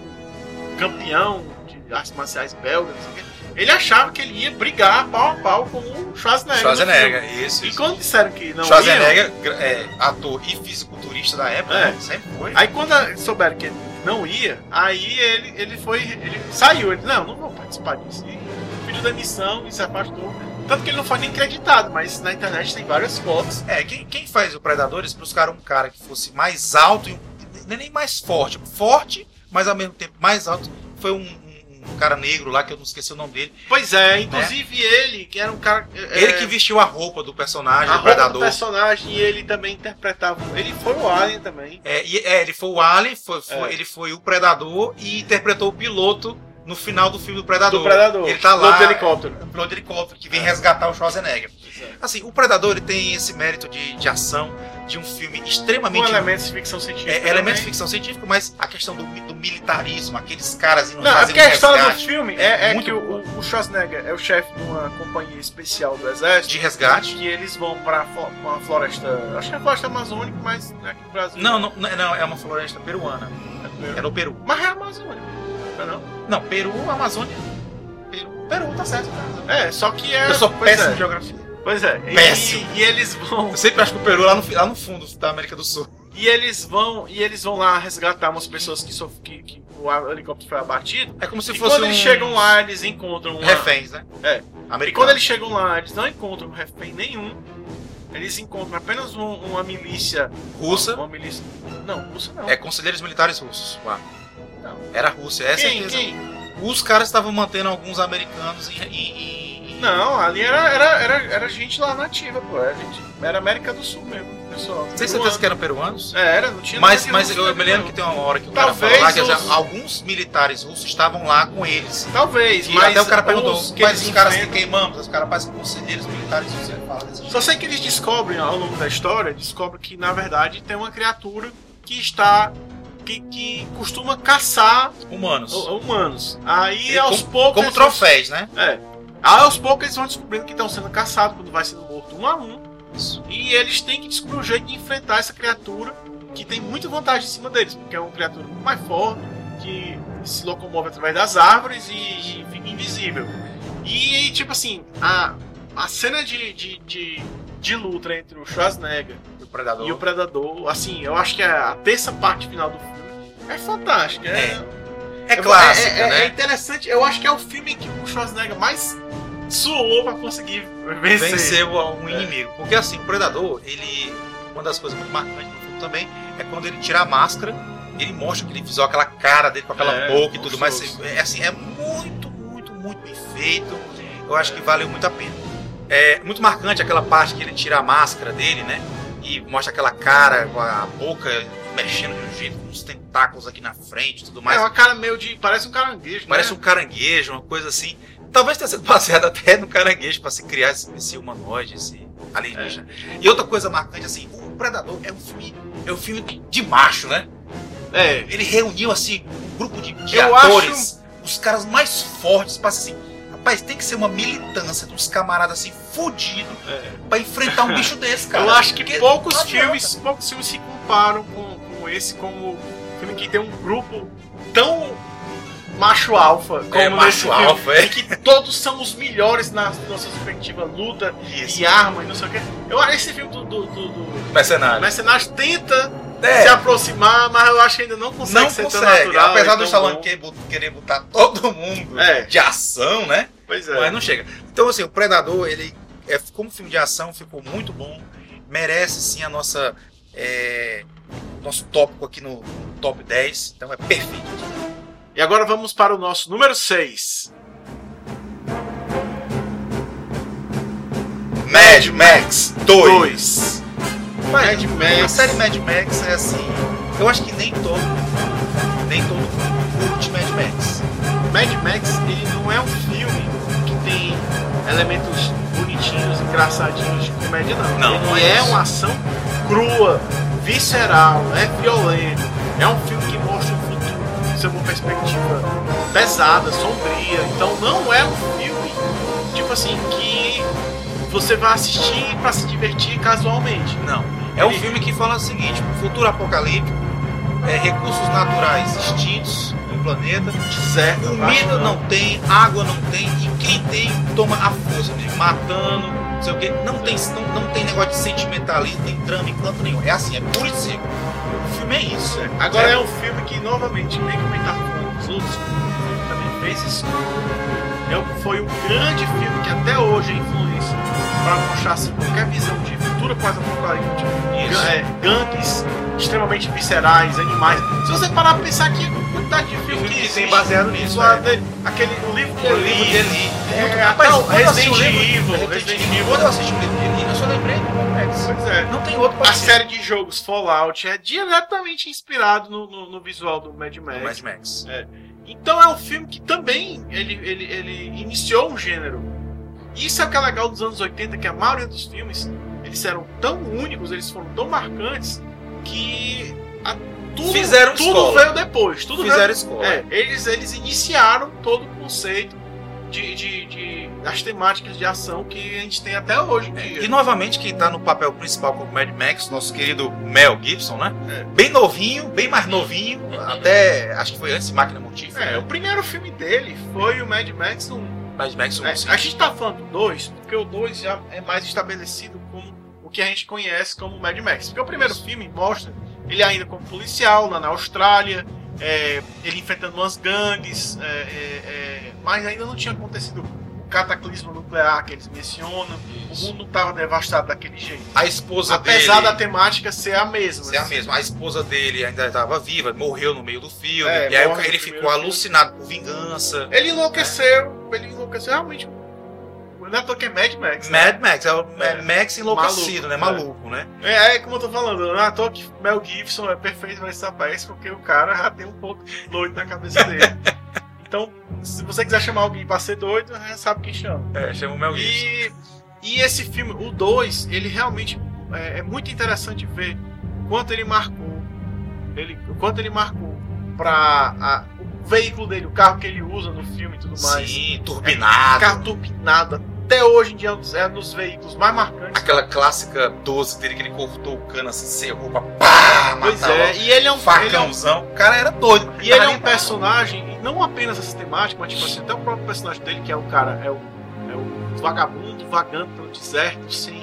campeão de artes marciais belgas. Não sei o quê. Ele achava que ele ia brigar pau a pau com o Schwarzenegger. no Schwarzenegger, filme. isso. E isso. quando disseram que não Schwarzenegger, é, ator e fisiculturista da época, É. né? Sempre foi. iam, aí quando souberam que ele não ia, aí ele, ele foi, ele saiu, ele não, não vou participar disso. E pediu demissão e se afastou. Tanto que ele não foi nem acreditado, mas na internet tem várias fotos. É, quem, quem faz o Predador, eles buscaram um cara que fosse mais alto e um, nem mais forte. Forte, mas ao mesmo tempo mais alto. Foi um, um, um cara negro lá, que eu não esqueci o nome dele. Pois é, inclusive ele, que era um cara. Ele é, que vestiu a roupa do personagem, a do roupa do Predador. personagem, e ele também interpretava. Ele foi o Alien também. É, e- é, ele foi o Alien, foi, foi- É. ele foi o Predador e interpretou o piloto no final do filme do Predador. Do Predador. Ele tá Piloto lá, de helicóptero. o piloto de helicóptero, que vem resgatar o Schwarzenegger. Assim, o Predador ele tem esse mérito de, de ação, de um filme Com extremamente... elementos de ficção científica. é, elementos de também. ficção científica, mas a questão do, mi- do militarismo, aqueles caras indo Não, é fazer porque a história do resgate filme é, é muito que o, boa. o Schwarzenegger é o chefe de uma companhia especial do exército. de resgate. Que eles vão pra flo- uma floresta. Acho que é a floresta amazônica, mas não é aqui no Brasil. Não, não, não, não, é uma floresta peruana. É no Peru. Mas é amazônica. Não é não? Não, Peru, Amazônia. Peru, Peru tá certo. Tá. É, só que é. Eu sou pois péssimo é. em geografia. Pois é. E- Péssimo. E, eles vão. Eu sempre acho que o Peru é lá no, fi- lá no fundo da América do Sul. E eles vão. E eles vão lá resgatar umas pessoas que, sof- que, que o helicóptero foi abatido. É como se E fosse quando eles um- chegam lá, eles encontram uma... reféns, né? É. E Americano. quando eles chegam lá, eles não encontram refém nenhum. Eles encontram apenas um- uma milícia. Russa. Uma milícia. Não, russa não. É, conselheiros militares russos. Lá. Não. Era a Rússia, é Quem? certeza. Quem? Os caras estavam mantendo alguns americanos em. em- em- Não, ali era, era, era, era gente lá nativa, pô. Era, gente, era América do Sul mesmo, pessoal. Tem certeza que eram peruanos? É, era, não tinha Mas, nada de mas russo, eu né, me lembro não. que tem uma hora que o Talvez cara fala lá que os- já- alguns militares russos estavam lá com eles. Talvez, E mas até o cara perguntou, os que mas eles os caras que enfrentam- queimamos, os caras parecem conselheiros militares russos. Ele fala desse jeito. Só sei que eles descobrem ao longo da história, descobrem que na verdade tem uma criatura que está que, que costuma caçar Humanos. hu- humanos. Aí E aos como, poucos como eles vão- troféus, né? É. Aí aos poucos eles vão descobrindo que estão sendo caçados quando vai sendo morto um a um. E eles têm que descobrir um jeito de enfrentar essa criatura que tem muita vantagem em cima deles, porque é uma criatura muito mais forte, que se locomove através das árvores e, e fica invisível. E tipo assim, a, a cena de, de, de, de luta entre o Schwarzenegger O Predador. e o Predador, assim, eu acho que a terça parte final do filme é fantástica. É, É clássica, é, é, né? é interessante, eu acho que é o filme que o Schwarzenegger mais suou pra conseguir vencer. Vencer um inimigo. Porque assim, o Predador, ele. Uma das coisas muito marcantes do filme também é quando ele tira a máscara, ele mostra aquele visual, aquela cara dele com aquela É, boca e tudo mais. gostoso. É assim, é muito, muito, muito bem feito. Eu acho que valeu muito a pena. É muito marcante aquela parte que ele tira a máscara dele, né? E mostra aquela cara com a boca mexendo de um jeito, com os tentáculos aqui na frente e tudo mais. É uma cara meio de. Parece um caranguejo, Parece né? um caranguejo, uma coisa assim. Talvez tenha sido baseado até no caranguejo para se criar esse, esse humanoide, esse alienígena. É. E outra coisa marcante, assim, o Predador é um filme, é um filme de, de macho, né? É. Ele reuniu, assim, um grupo de, de Eu atores, acho- os caras mais fortes, para assim, rapaz, tem que ser uma militância dos camaradas assim, fudidos, É. para enfrentar um bicho desse, cara. Eu acho que Porque poucos não adianta. filmes, poucos filmes se comparam com, com esse, como filme que tem um grupo tão macho alfa como É, macho nesse filme, alfa, é. em que todos são os melhores na nossa respectiva luta Isso. e arma e não sei o que. Eu acho esse filme do, do, do, do Mercenário. Mercenários tenta É. se aproximar, mas eu acho que ainda não consegue Não ser tão consegue, natural. apesar e do tão Stallone bom. querer bot- querer botar todo mundo É. de ação, né? Pois é. Mas não chega. Então, assim, o Predador, ele, é, como filme de ação, ficou muito bom. Merece, sim, a nossa... É, nosso tópico aqui no top dez. Então, é perfeito. E agora vamos para o nosso número seis. Mad Max dois. Mad A Max. série Mad Max é assim... Eu acho que nem todo... Nem todo mundo curte Mad Max. Mad Max, ele não é um filme que tem elementos bonitinhos, engraçadinhos de comédia, não. Não, ele não é, é isso. uma ação crua, visceral, é violento. É um filme que mostra um futuro sob uma perspectiva pesada, sombria. Então não é um filme, tipo assim, que você vai assistir pra se divertir casualmente. Não. É um Ele- filme que fala o seguinte: um futuro apocalíptico, é, recursos naturais extintos no planeta, Certo, comida não tem, água não tem, e quem tem toma a força, de matando, não sei o quê. Não tem, não, não tem negócio de sentimentalismo, nem drama em canto nenhum. É assim, é puro e seco. O filme é isso. Agora É. é um filme que, novamente, nem comentar com os outros, o filme também fez isso. É um- foi um grande filme que até hoje é influência para mostrar assim, qualquer visão de futuro pós-apocalíptica. Isso. É, gangues extremamente viscerais, animais. Se você parar pra pensar que a quantidade de filme que Que tem existe, baseado nisso, lá é. dele, aquele, o livro de O livro de Eli, Eli. É, Muito- até rapaz, o quando eu assisti Resident o livro- Evil, Resident Resident Evil. Evil. Quando eu assisti o livro de Eli, eu só lembrei do Mad Max. Pois é. Não tem outro A parecido. série de jogos Fallout é diretamente inspirado no, no- no visual do Mad Max. Do Mad Max. Então é um filme que também ele, ele, ele iniciou um gênero. Isso é o que é legal dos anos oitenta, que a maioria dos filmes eles eram tão únicos, eles foram tão marcantes que a, tudo, Fizeram tudo escola. veio depois. Tudo Fizeram veio, escola. é, eles, eles iniciaram todo o conceito de, de, de das temáticas de ação que a gente tem até hoje em dia. E novamente quem tá no papel principal como Mad Max, nosso querido Mel Gibson, né? É. Bem novinho, bem mais novinho, até acho que foi antes de Máquina Mortífera. É, o primeiro filme dele foi o Mad Max um. Mad Max um, É, sim. a gente tá falando do dois, porque o dois já é mais estabelecido como o que a gente conhece como Mad Max. Porque o primeiro filme mostra ele ainda como policial lá na Austrália, é, ele enfrentando umas gangues, é, é, é, mas ainda não tinha acontecido o cataclismo nuclear que eles mencionam. O mundo não estava devastado daquele jeito. A esposa Apesar da dele temática ser a mesma. ser a mesma. A esposa dele ainda estava viva, morreu no meio do filme. É, e aí morre no ele primeiro ficou filme. alucinado por vingança. Ele enlouqueceu, ele enlouqueceu realmente. Não é porque é Mad Max. né? Mad Max, é o É. Max enlouquecido, Maluco, né? é. Maluco, né? É, é como eu tô falando, não é à toa que Mel Gibson é perfeito pra esse rapaz, porque o cara já tem um pouco doido na cabeça dele. Então, se você quiser chamar alguém pra ser doido, já sabe quem chama. É, chama o Mel Gibson. E, e esse filme, o dois, ele realmente é, é muito interessante ver o quanto ele marcou, ele, o quanto ele marcou pra a, o veículo dele, o carro que ele usa no filme e tudo mais. Sim, turbinado. Carro turbinado, até hoje em dia é um dos veículos mais marcantes. Aquela clássica doze dele que ele cortou o cano assim, cerrou pra pá, Pois matava é, e ele é um, ele é um facãozão. O cara era doido. E ele é Tava um nem- personagem, e não apenas essa temática, mas tipo assim, até o próprio personagem dele, que é o cara, é o, é o vagabundo vagando pelo deserto, sem,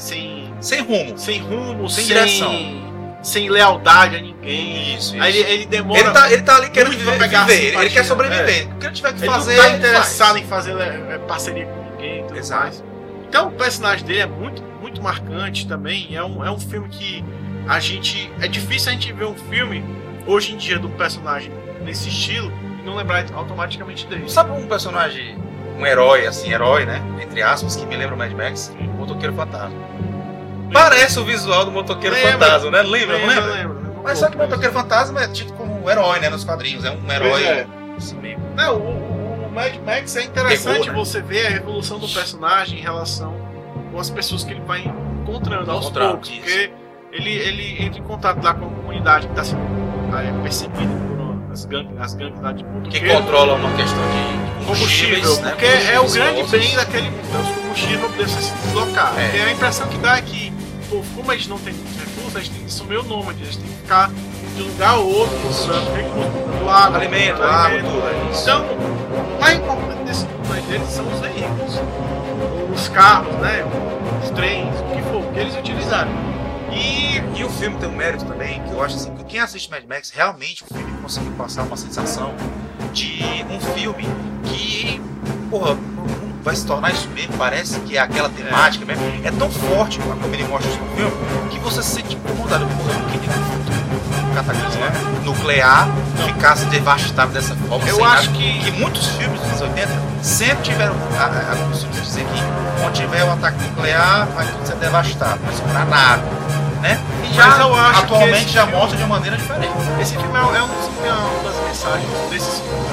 sem, Sem rumo. sem rumo, Sem sem, direção. sem lealdade a ninguém. Isso, Aí ele, ele demora. Ele tá, ele tá ali querendo muito pra viver, pegar a viver. Ele, simpatia, ele quer sobreviver. é. O que ele tiver que Ele fazer, não tá ele interessado faz. em fazer é, parceria com ninguém e tudo Exato. mais. Então o personagem dele é muito, muito marcante também. É um, é um filme que a gente. É difícil a gente ver um filme hoje em dia de um personagem nesse estilo e não lembrar automaticamente dele. Sabe um personagem, um herói, assim, herói, né? Entre aspas, que me lembra o Mad Max? O Motoqueiro Fantasma. Parece o visual do Motoqueiro Lembra. Fantasma, né? Lembra, não Lembra, lembra? lembra, lembra. Mas só que o Motoqueiro Fantasma é tido como um herói, né? Nos quadrinhos. É um herói. Pois é. Assim, meio... Não, o, o Mad Max é interessante Pegou, né? você ver a evolução do personagem em relação com as pessoas que ele vai encontrando aos Encontrando, poucos. isso. Porque ele, ele entra em contato lá com a comunidade que está sendo é, perseguida por uma- as gangues, as gangues lá de Que motoqueiro. controla uma questão de Combustível, combustíveis, né? porque é o Combustíveis grande fósseis. bem daquele mundo, os combustíveis para poder se deslocar. É. Porque a impressão que dá é que, pô, como eles não têm muitos recursos, eles, têm, eles são meio nômades, eles têm que ficar de um lugar a outro, procurando recursos, do água, Alimento, procurando água, alimento. tudo. É isso. Então, o mais importante desse mundo aí deles são os veículos, os carros, né, os trens, o que for, que eles utilizaram. E E o filme tem um mérito também, que eu acho assim, que quem assiste Mad Max, realmente o filme conseguiu passar uma sensação de um filme que, porra, vai se tornar isso mesmo, parece que é aquela temática mesmo. É tão forte, como ele mostra isso no filme, que você se sente incomodado. Porra, eu não queria que o futuro, um cataclismo nuclear ficasse devastado dessa forma. eu sem acho nada. que que muitos filmes dos anos oitenta sempre tiveram a, a, a costume de dizer que quando tiver um ataque nuclear vai tudo ser devastado, vai sobrar nada, né? E já Mas eu acho que atualmente esse já filme- mostra de uma maneira diferente. esse filme é, é, um, é uma das mensagens desses filmes,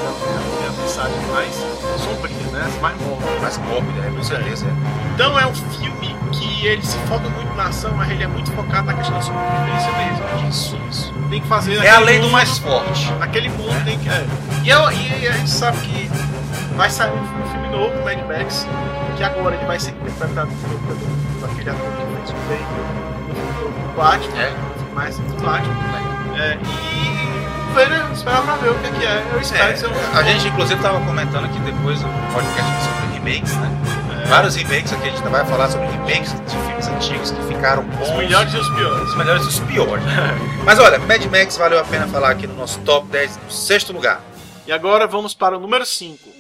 é a mensagem mais sombria, né, as mais mórbida. Mais mórbida, é, com certeza. É. Então é um filme que ele se foca muito na ação, mas ele é muito focado na questão da sobrevivência mesmo. Isso, isso. Tem que fazer É a naquele lei do mundo- mais forte. Naquele mundo tem que. É. E, eu, e a gente sabe que vai sair um filme novo do Mad Max, que agora ele vai ser interpretado pelo, pelo, por aquele ator que fez o bem no filme do Batman, É. no filme mais do Batman. É, e vamos ver, né? Esperar pra ver o que é que é. Eu espero É, que seja um a gente inclusive estava comentando aqui depois no podcast sobre remakes, né? É. Vários remakes aqui, a gente vai falar sobre remakes de filmes antigos que ficaram bons. Os melhores e os piores. Os melhores e os piores. Mas olha, Mad Max valeu a pena falar aqui no nosso top dez, no sexto lugar. E agora vamos para o número cinco.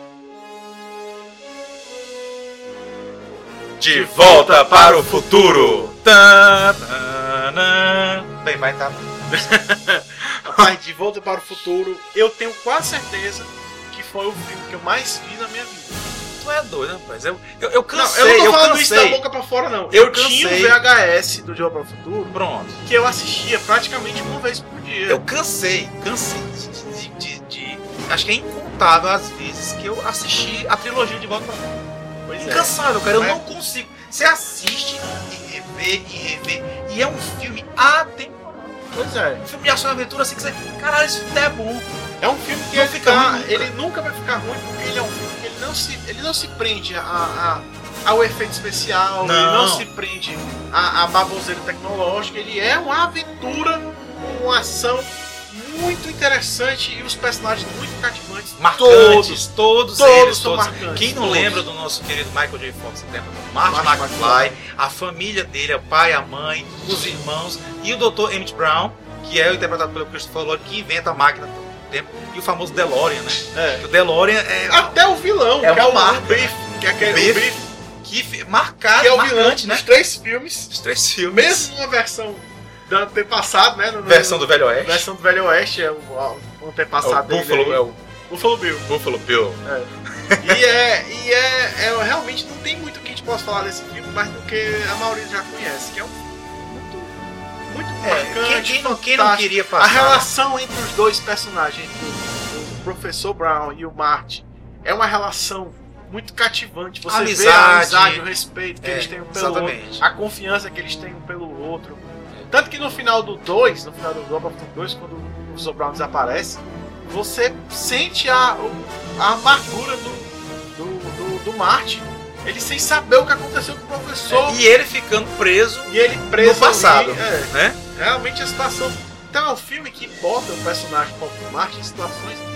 De volta para o futuro. Tá, tá, tá. Bem, vai estar. Rapaz, De Volta para o Futuro, eu tenho quase certeza que foi o filme que eu mais vi na minha vida. Tu é doido, rapaz. Eu, eu, eu Não, cansei, eu não tô eu falando isso da cansei. boca pra fora, não. Eu Eu, tinha cansei. o V H S do De Volta para o Futuro Pronto. que eu assistia praticamente uma vez por dia. Eu cansei, cansei de, de, de, de- Acho que é incontável as vezes que eu assisti a trilogia de Volta para o Futuro. Pois é. Incansável, cara. Eu Mas- não consigo. Você assiste e revê e revê. E é um filme atemporal. Pois é. Um filme de ação e aventura assim que você. Caralho, esse filme é bom. É um filme que Não ele, fica tá- ruim nunca. ele nunca vai ficar ruim porque ele é um filme que ele não se, ele não se prende a, a- ao efeito especial, ele Não. não se prende a, a baboseira tecnológica, ele é uma aventura, uma ação muito interessante e os personagens muito cativantes. Marcantes, todos, Todos eles. são Todos. marcantes, Quem não todos. lembra do nosso querido Michael J. Fox, lembra do Marty Marty McFly, a família dele, o pai, a mãe, os irmãos e o doutor Emmett Brown, que é interpretado pelo Christopher Lloyd, que inventa a máquina do tempo, e o famoso DeLorean, né? É. O DeLorean é, Até o vilão, É que é uma o, marca, o Biff, que é aquele Biff, o Biff, que fi- marcado, que é o vilão marcante, dos né? três filmes, Os três filmes. mesmo uma versão do antepassado, né? No, Versão do Velho Oeste. versão do Velho Oeste, é o, o antepassado É o dele. Buffalo, aí. é o Buffalo Bill. Buffalo Bill. E, é, e é, é- realmente não tem muito o que a gente possa falar desse filme, mas do que a maioria já conhece, que é um muito, muito É, marcante, quem, quem não, quem não fantástico. queria A passar? relação entre os dois personagens, entre o, o professor Brown e o Marty, é uma relação muito cativante. Você vê a Amizade. amizade, o respeito que É, eles têm um pelo exatamente. outro, a confiança que eles têm um pelo outro. Tanto que no final do dois, no final do Double dois, quando o professor Brown desaparece, você sente a, o- a amargura do, do, do, do Marty. Ele sem saber o que aconteceu com o professor. E ele ficando preso, E ele preso no passado, ali, é, né? realmente a situação. Então é um filme que bota o personagem Paul Martin em situações que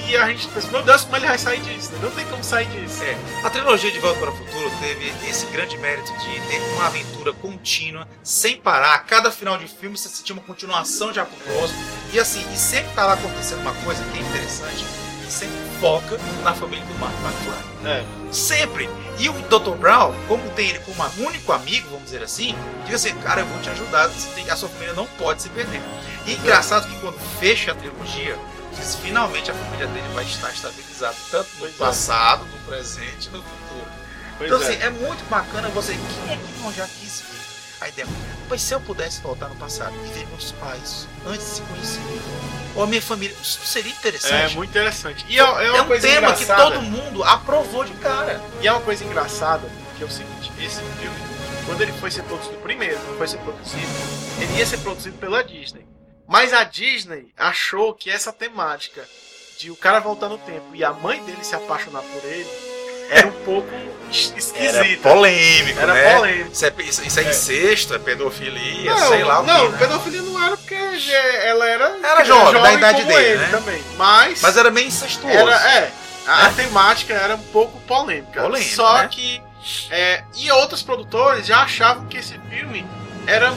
e a gente pensa, meu Deus, como ele vai sair disso? Não tem como sair disso. É. A trilogia De Volta para o Futuro teve esse grande mérito de ter uma aventura contínua, sem parar. A cada final de filme você sentia uma continuação já pro próximo. E assim, e sempre tá lá acontecendo uma coisa que é interessante, que sempre foca na família do Mark McFly. É. Sempre. E o doutor Brown, como tem ele como um único amigo, vamos dizer assim, diz assim, cara, eu vou te ajudar, a sua família não pode se perder. E é engraçado que quando fecha a trilogia, diz, finalmente a família dele vai estar estabilizada, tanto no Pois é. passado, no presente e no futuro. Pois Então é. assim, é muito bacana você, quem é que não já quis ver a ideia? Pois se eu pudesse voltar no passado e ver meus pais antes de se conhecer, ou a minha família, isso seria interessante. É muito interessante. E é, é uma É um coisa tema que engraçada. todo mundo aprovou de cara. E é uma coisa engraçada, que é o seguinte, esse filme, quando ele foi ser produzido primeiro, quando foi ser produzido, ele ia ser produzido pela Disney. Mas a Disney achou que essa temática de o cara voltar no tempo e a mãe dele se apaixonar por ele era um pouco es- Era esquisita. polêmico, Era né? polêmico. Isso é, isso, isso é É. incesto, é pedofilia, Não, sei lá o não, que, né? pedofilia não era porque já- ela era, Era jovem, da idade como dele, ele né? também. Mas, Mas era meio incestuoso. era, é, a, a Né? temática era um pouco polêmica. Polêmica, Só né? que é, e outros produtores já achavam que esse filme era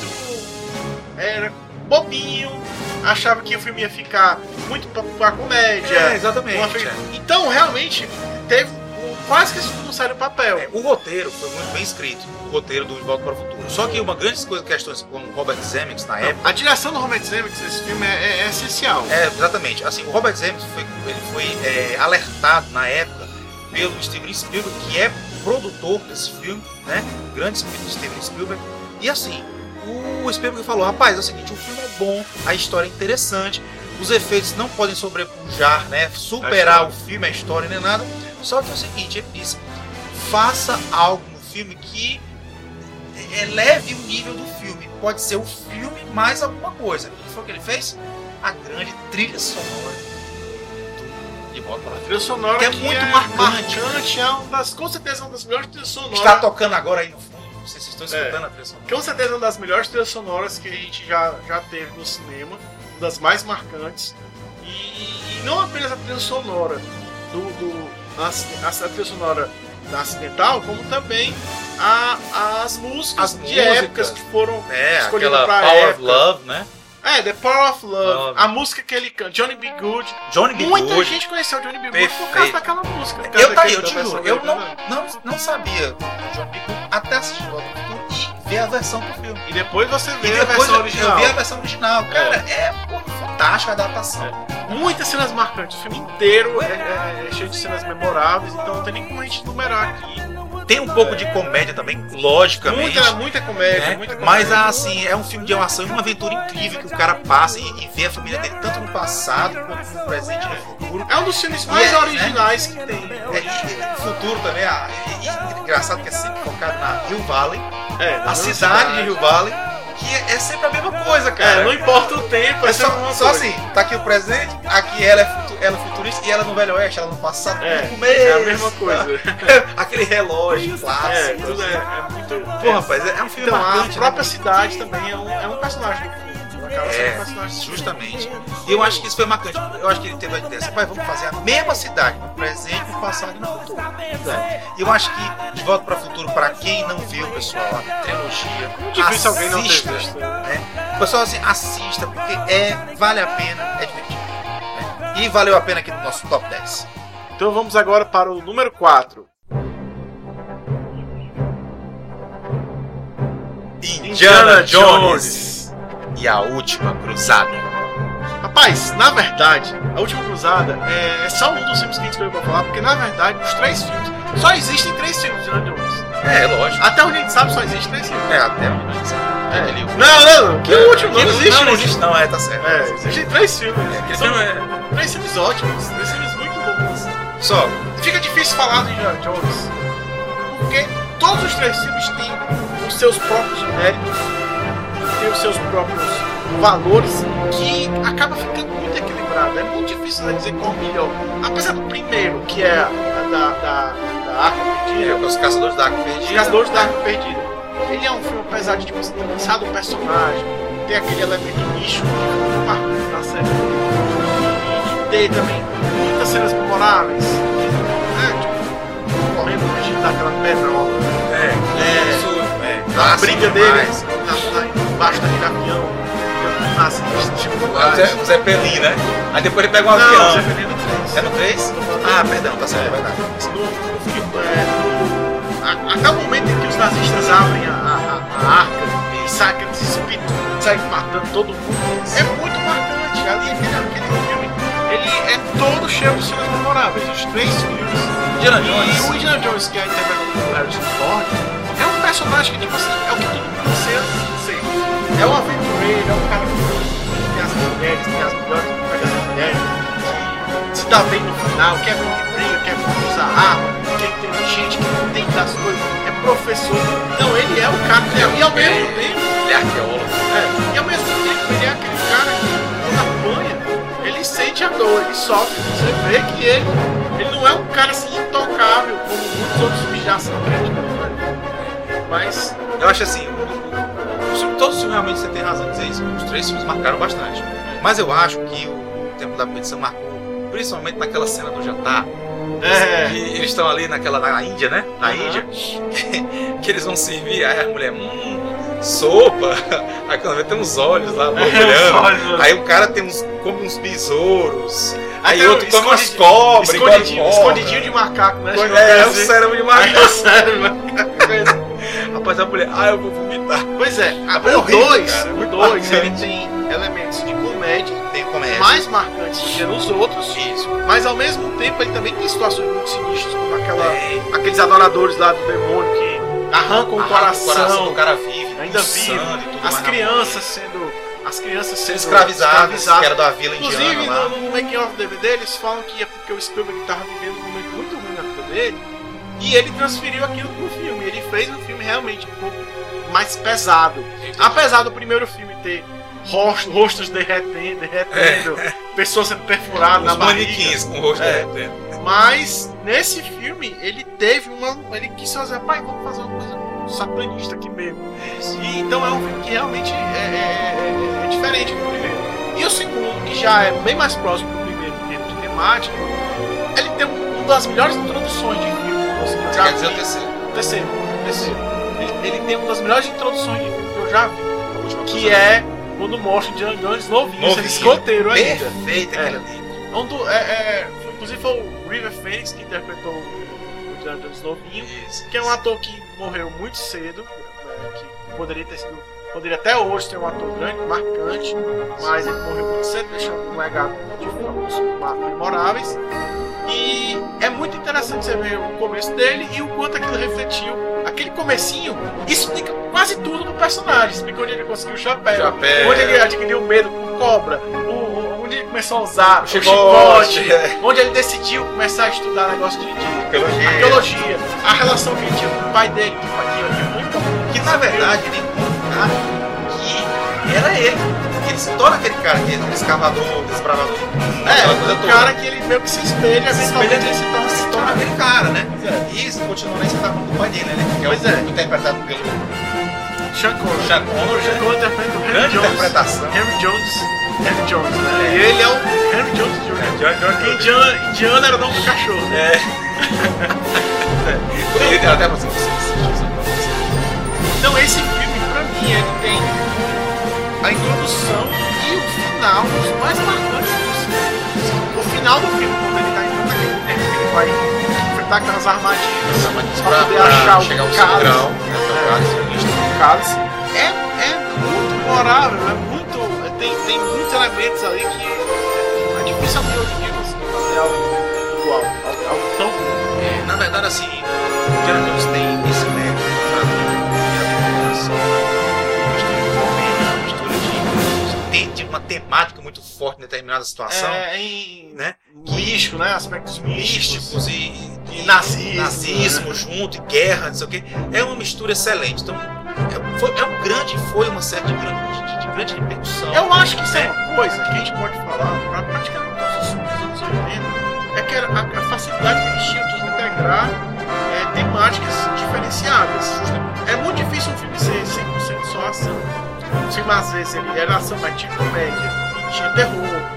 muito era bobinho, achavam que o filme ia ficar muito pra, pra comédia. É, exatamente. uma fi- é. Então, realmente, teve um- quase que isso não saiu do papel. É, o roteiro foi muito bem escrito, o roteiro do De Volta para o Futuro. Só que uma grande coisa, questões com o Robert Zemeckis na época, A direção do Robert Zemeckis nesse filme é, é- é essencial. é, exatamente, assim, o Robert Zemeckis foi, ele foi é, alertado na época pelo Steven Spielberg, que é produtor desse filme, né, o grande Steven Spielberg, e assim, o Spielberg falou, rapaz, é o seguinte, o filme é bom, a história é interessante, os efeitos não podem sobrepujar, né, superar o filme, a história, nem nada, só que é o seguinte, ele disse, faça algo no filme que eleve o nível do filme, pode ser o filme mais alguma coisa. O que foi que ele fez? A grande trilha sonora do De Volta para o A Futuro. trilha sonora Que é muito marcante. marcante, é uma das, com certeza uma das melhores trilhas sonoras. Está tocando agora aí no fundo, não sei se vocês estão É. escutando a trilha sonora. Com certeza uma das melhores trilhas sonoras que a gente já, já teve no cinema, uma das mais marcantes. E, e não apenas a trilha sonora do, do a, a trilha sonora da Acidental, como também a, as músicas As de músicas. épocas que foram É, escolhidas aquela pra Power of época. Love, né? É, The Power of Love, Love. a música que ele canta, Johnny B. Good. Johnny B. Muita Good. gente conheceu Johnny B. Good por Perfeito. causa daquela música. por causa Eu, tá aí, daquele- eu te da juro, versão eu dele, não, né? não, não sabia do Johnny B. Good até assistir o outro futuro e ver a versão do filme. E depois você E vê a depois versão eu, original. eu vi a versão original. Cara, é, pô, fantástica a adaptação. Muitas cenas marcantes. O filme inteiro é, é- é cheio de cenas memoráveis, então não tem nem como a gente numerar aqui. Tem um pouco de comédia também, logicamente. Muita, muita comédia, né? muita comédia. Mas assim, é um filme de ação e uma aventura incrível que o cara passa e, e vê a família dele tanto no passado quanto no presente e no futuro. É um dos filmes mais E é, originais que tem. É, e, e futuro também, ah, e, e, é engraçado que é sempre focado na Hill Valley, É, a cidade de Hill Valley, que é, é sempre a mesma coisa, cara. É, não importa o tempo, é, É sempre só, uma só coisa. assim, tá aqui o presente, aqui ela é, futu- ela é futurista e ela no Velho Oeste, ela no passado, É, tudo é a mesmo, mesma coisa. Aquele relógio clássico. É, tudo é, é muito. Pô, rapaz, é um filme Então, a marcante, própria né? cidade também é um, é um personagem do filme. Acaba sendo um É, personagem. justamente. E eu acho que isso foi marcante. Eu acho que ele teve a ideia assim, pai, vamos fazer a mesma cidade, no presente, no passado e no futuro. E eu acho que De Volta para o Futuro, para quem não viu, pessoal, a trilogia, Difícil alguém não ter assista, visto. né? Pessoal, assim, assista, porque é, vale a pena, é divertido. Né? E valeu a pena aqui no nosso top dez. Então vamos agora para o número quatro. Indiana Jones e a Última Cruzada. Rapaz, na verdade, A Última Cruzada é, é só um dos filmes que a gente escolheu pra falar, porque na verdade, os três filmes. Só existem três filmes de Indiana Jones. É, lógico. Até onde a gente sabe, só existem três filmes. É, até o É. aquele Não, não, não. Que o último? Não, Que existe. Não, não um existe, não, é, tá certo. É, existem três filmes. Aquele São filme é... três filmes ótimos, três filmes muito bons. Só, Fica difícil falar do Indiana Jones, porque todos os três filmes têm os seus próprios méritos, têm os seus próprios valores, que acaba ficando muito equilibrado. É muito difícil né, dizer qual é o melhor. Apesar do primeiro, que é a da, da, da Arca Perdida, é, os Caçadores da Arca Os Perdida. Caçadores da Arca Perdida. Ele é um filme, apesar de tipo, assim, ter lançado o personagem, ter aquele elemento místico que marca na série. ter também muitas cenas memoráveis, né? Tipo, correndo no regime daquela pedrola. É, É, isso, é, a clássico briga demais. dele na, na, embaixo daquele avião, nazista, tipo, O Zé, o Zé Pelim, né? Aí depois ele pega um não, avião. Zé Pelim é no três. É no três? Ah, perdão, tá certo, é verdade. No, no filme, é, no, a- até o momento em que os nazistas abrem a, a, a arca e saem aqueles espíritos, saem matando todo mundo, é muito marcante. Ali, aquele, aquele filme, ele é todo cheio de cenas memoráveis. Os três filmes. Indiana E Jones. o Indiana Jones, que é interpretado pelo Harrison Ford, é um personagem que, tipo assim, é o que todo mundo precisa ser. É um aventureiro, é um cara que tem as mulheres, tem as mulheres, que pega as mulheres, que se dá bem no final, que é bom de briga, que é bom de usar arma, que é inteligente, que entende das coisas, é professor. Então ele é o cara que é, e ao mesmo tempo, Ele é arqueólogo. é, e ao mesmo tempo ele é aquele cara que quando apanha, ele sente a dor, ele sofre. Você vê que ele, ele não é um cara assim intocável, como muitos outros filmes já são, né? Mas Eu acho assim, o- o- os filmes- todos os filmes realmente você tem razão em dizer isso. Os três filmes marcaram bastante. Mas eu acho que o Tempo da Perdição marcou, principalmente naquela cena do jantar. É. Que eles estão ali naquela, na Índia, né? Na Aham. Índia. Que eles vão servir, aí a mulher, hum, sopa. Aí quando vê tem uns olhos lá borbulhando. Aí o cara tem uns, come uns besouros. Aí Até outro come umas escondidinho- cobras. igual escondidinho, cobra. escondidinho de macaco, né? Acho que É, é eu o sei. cérebro de Aí macaco. é o cérebro, macaco. Rapaz, a mulher, ah, eu vou vomitar. Pois é, a- É o horrível, dois, cara, é o muito dois, marcante. ele tem elementos de comédia Tem comédia. mais marcantes do que nos outros, Isso. mas ao mesmo tempo ele também tem situações muito sinistras, como aquela, Tem. aqueles adoradores lá do demônio que arrancam o Arranca coração, o coração do cara vive, ainda com vivo, sangue e tudo as mais na crianças sendo, as crianças sendo sendo escravizadas, que era da vila Inclusive, indiana lá. no, no making of D V D, eles falam que é porque o Spielberg estava vivendo um momento muito ruim na vida dele e ele transferiu aquilo pro filme. Ele fez um filme realmente um pouco mais pesado. Apesar do primeiro filme ter rostos, rostos derretendo, derretendo pessoas sendo perfuradas na Os barriga. manequins com o rosto É. derretendo. Mas nesse filme ele teve uma. Ele quis fazer, pai, vamos fazer uma coisa satanista aqui mesmo. E, então é um filme que realmente é, é- é- é diferente do primeiro. E o segundo, que já é bem mais próximo do primeiro em termos de temática, ele tem um- uma das melhores introduções de filme que você Você já quer dizer o viu. terceiro? Terceiro, terceiro. Ele, ele tem uma das melhores introduções de filme que eu já vi. A última Que coisa. é quando mostra o Indiana Jones novinho, Novinho. sendo escoteiro ainda. Perfeito É. aquele ali. Um do, é, é, inclusive foi o River Phoenix que interpretou o Indiana Jones novinho, Isso. que é um ator que morreu muito cedo, né, que poderia ter sido, poderia até hoje ter um ator grande, marcante, mas ele morreu muito cedo, deixando um legado de filmes memoráveis. E é muito interessante você ver o começo dele e o quanto aquilo refletiu. Aquele comecinho explica quase tudo do personagem. Explica onde ele conseguiu o chapéu, Chapéu. onde ele adquiriu medo com cobra, o- o- onde ele começou a usar o chicote, chicote, é. onde ele decidiu começar a estudar negócio de, de Arqueologia. arqueologia, a relação que ele tinha com o pai dele, que foi que muito Que na verdade ele encontra um cara que era ele. Ele se torna aquele cara, aquele escavador, desbravador. aquela coisa é, o toda. cara que ele meio que se espelha, Se eventualmente espelha ele se torna, se torna aquele cara, né? Pois é. E isso continua nesse tá falando do pai dele, né? Que é Pois o, é. interpretado pelo Sean Connery. Sean Connery, Sean né? Connery interpreta o Henry Grande Jones. interpretação. Henry Jones. Henry Jones, né? E ele é o Henry Jones júnior Porque Indiana, Indiana era o nome do cachorro. É. Ele tem até você. Então esse filme, pra mim, ele tem a introdução e o final os mais marcantes possíveis. O final do filme, quando ele tá entrando naquele tempo, que ele vai enfrentar aquelas armadilhas pra poder achar o chegar ao cálice. central, né? O cálice, o lixo. o cálice. É, é muito memorável, é muito. Tem, tem muitos elementos ali que é difícil até hoje em dia você fazer algo igual, algo, algo tão bom. É, na verdade, assim, o Indiana Jones tem esse mérito pra mim, que é a determinação, uma mistura de comédia, uma mistura de, tem, de uma temática muito forte em determinada situação, É, em né? místico, né? Aspectos místicos. místicos e, E nazismo, nazismo junto, e guerra, não sei o quê. É uma mistura excelente. Então, é, foi, é um grande, foi uma série de grande, de, de grande repercussão. Eu acho que isso é uma coisa que a gente pode falar para praticamente todos os filmes dos anos oitenta, é que a, a facilidade que eles tinham de integrar é, temáticas diferenciadas. É muito difícil um filme ser cem por cento só ação. O filme às vezes ele era ação, mas tinha comédia, tinha terror, tinha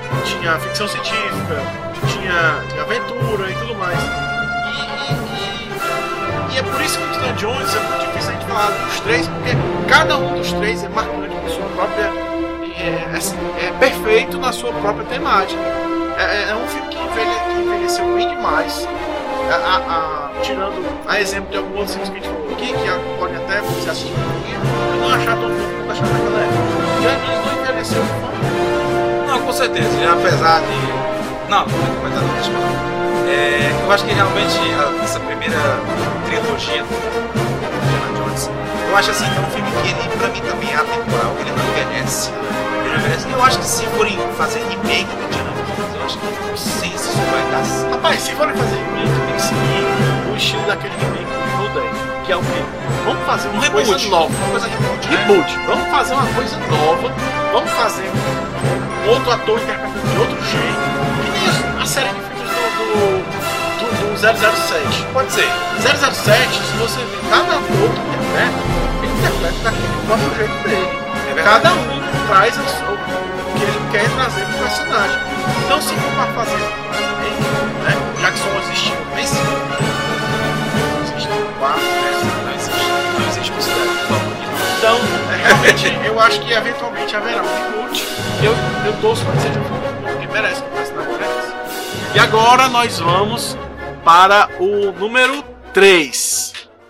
tinha ficção científica, tinha, tinha aventura e tudo mais. E, e, e, e é por isso que o Indiana Jones é muito difícil a gente falar dos três, porque cada um dos três é marcante por sua própria. É, assim, é perfeito na sua própria temática. É, é um filme que, envelhe, que envelheceu bem demais. A, a, a, tirando a exemplo de alguns outros filmes que a gente falou aqui, que pode até você assistir um pouquinho e não achar tão bom quanto achar naquela época. Já não envelheceu de forma. Não, com certeza. E apesar de. Não, não vai dar deixa eu falar. É, eu acho que realmente a, essa primeira trilogia do Indiana Jones, eu acho assim, é um filme que ele, pra mim, também é atemporal, ele não envelhece. Ele não envelhece. Eu acho que se forem fazer remake do Indiana Jones, eu acho que não sei se isso vai dar. Rapaz, se forem fazer remake, tem que seguir o estilo daquele remake do Evil Dead, que é o quê? Vamos fazer uma um coisa reboot, nova. Uma coisa reboot. Né? Reboot. Vamos fazer uma coisa nova. Vamos fazer um outro ator interpretando de outro jeito. Que nem a série de filmes do, do, do, do zero zero sete. Pode ser. zero zero sete, se você ver cada ator que interpreta, ele interpreta daquele próprio jeito dele. É cada um traz o que ele quer trazer pro personagem. Então, se for para fazer, né, já que só existe um, nem cinco, não existe quatro, não existe, não existe possibilidade de favorito. Então, é, realmente, eu acho que eventualmente haverá um reboot. Eu, eu torço para que seja um filme porque merece, que o personagem merece. E agora nós vamos para o número três.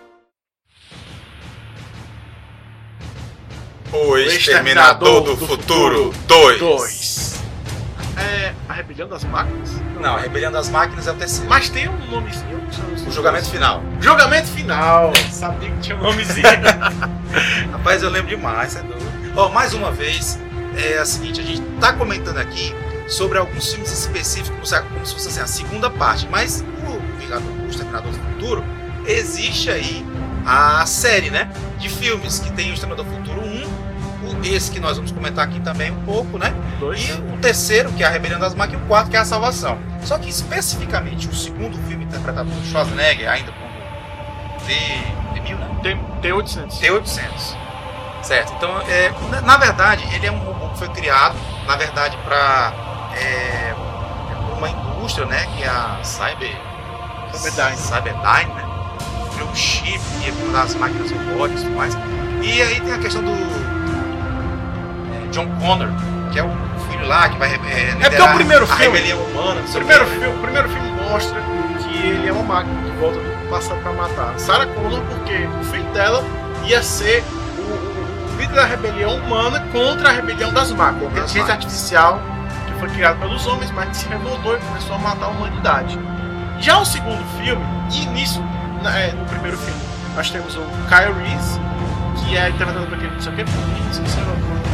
O Exterminador do, do Futuro dois. É a Rebelião das Máquinas? Não, a Rebelião das Máquinas é o terceiro. Mas tem um nomezinho. O Julgamento Final. Julgamento Final. Sabia que tinha um nomezinho. Rapaz, eu lembro demais, é doido. Ó, mais uma vez, é a seguinte, a gente tá comentando aqui sobre alguns filmes específicos, como se fosse assim, a segunda parte, mas o Vingador, o Exterminador do Futuro, existe aí a série, né, de filmes que tem o Exterminador do Futuro um, esse que nós vamos comentar aqui também um pouco, né, Dois. E o terceiro, que é a Rebelião das Máquinas, e o quarto, que é a Salvação. Só que especificamente o segundo filme interpretado por Schwarzenegger, ainda como T mil, né? T oitocentos. T oitocentos. Certo, então, é, na, na verdade, ele é um robô que foi criado, na verdade, para é, uma indústria, né, que é a Cyber, Cyberdyne, Cyberdyne, né, criou um chip que ia mudar as máquinas robóticas e tudo mais. E aí tem a questão do é, John Connor, que é o filho lá que vai é, é porque o primeiro a filme, rebelião humana. O primeiro, filme, o primeiro filme mostra que ele é uma máquina que volta do passado para matar Sarah Connor, porque o filho dela ia ser o líder da rebelião humana contra a rebelião das máquinas, a inteligência artificial que foi criada pelos homens, mas que se revoltou e começou a matar a humanidade. Já o segundo filme, e nisso, é, no primeiro filme, nós temos o Kyle Reese, que é interpretado por aquele não sei o que, não sei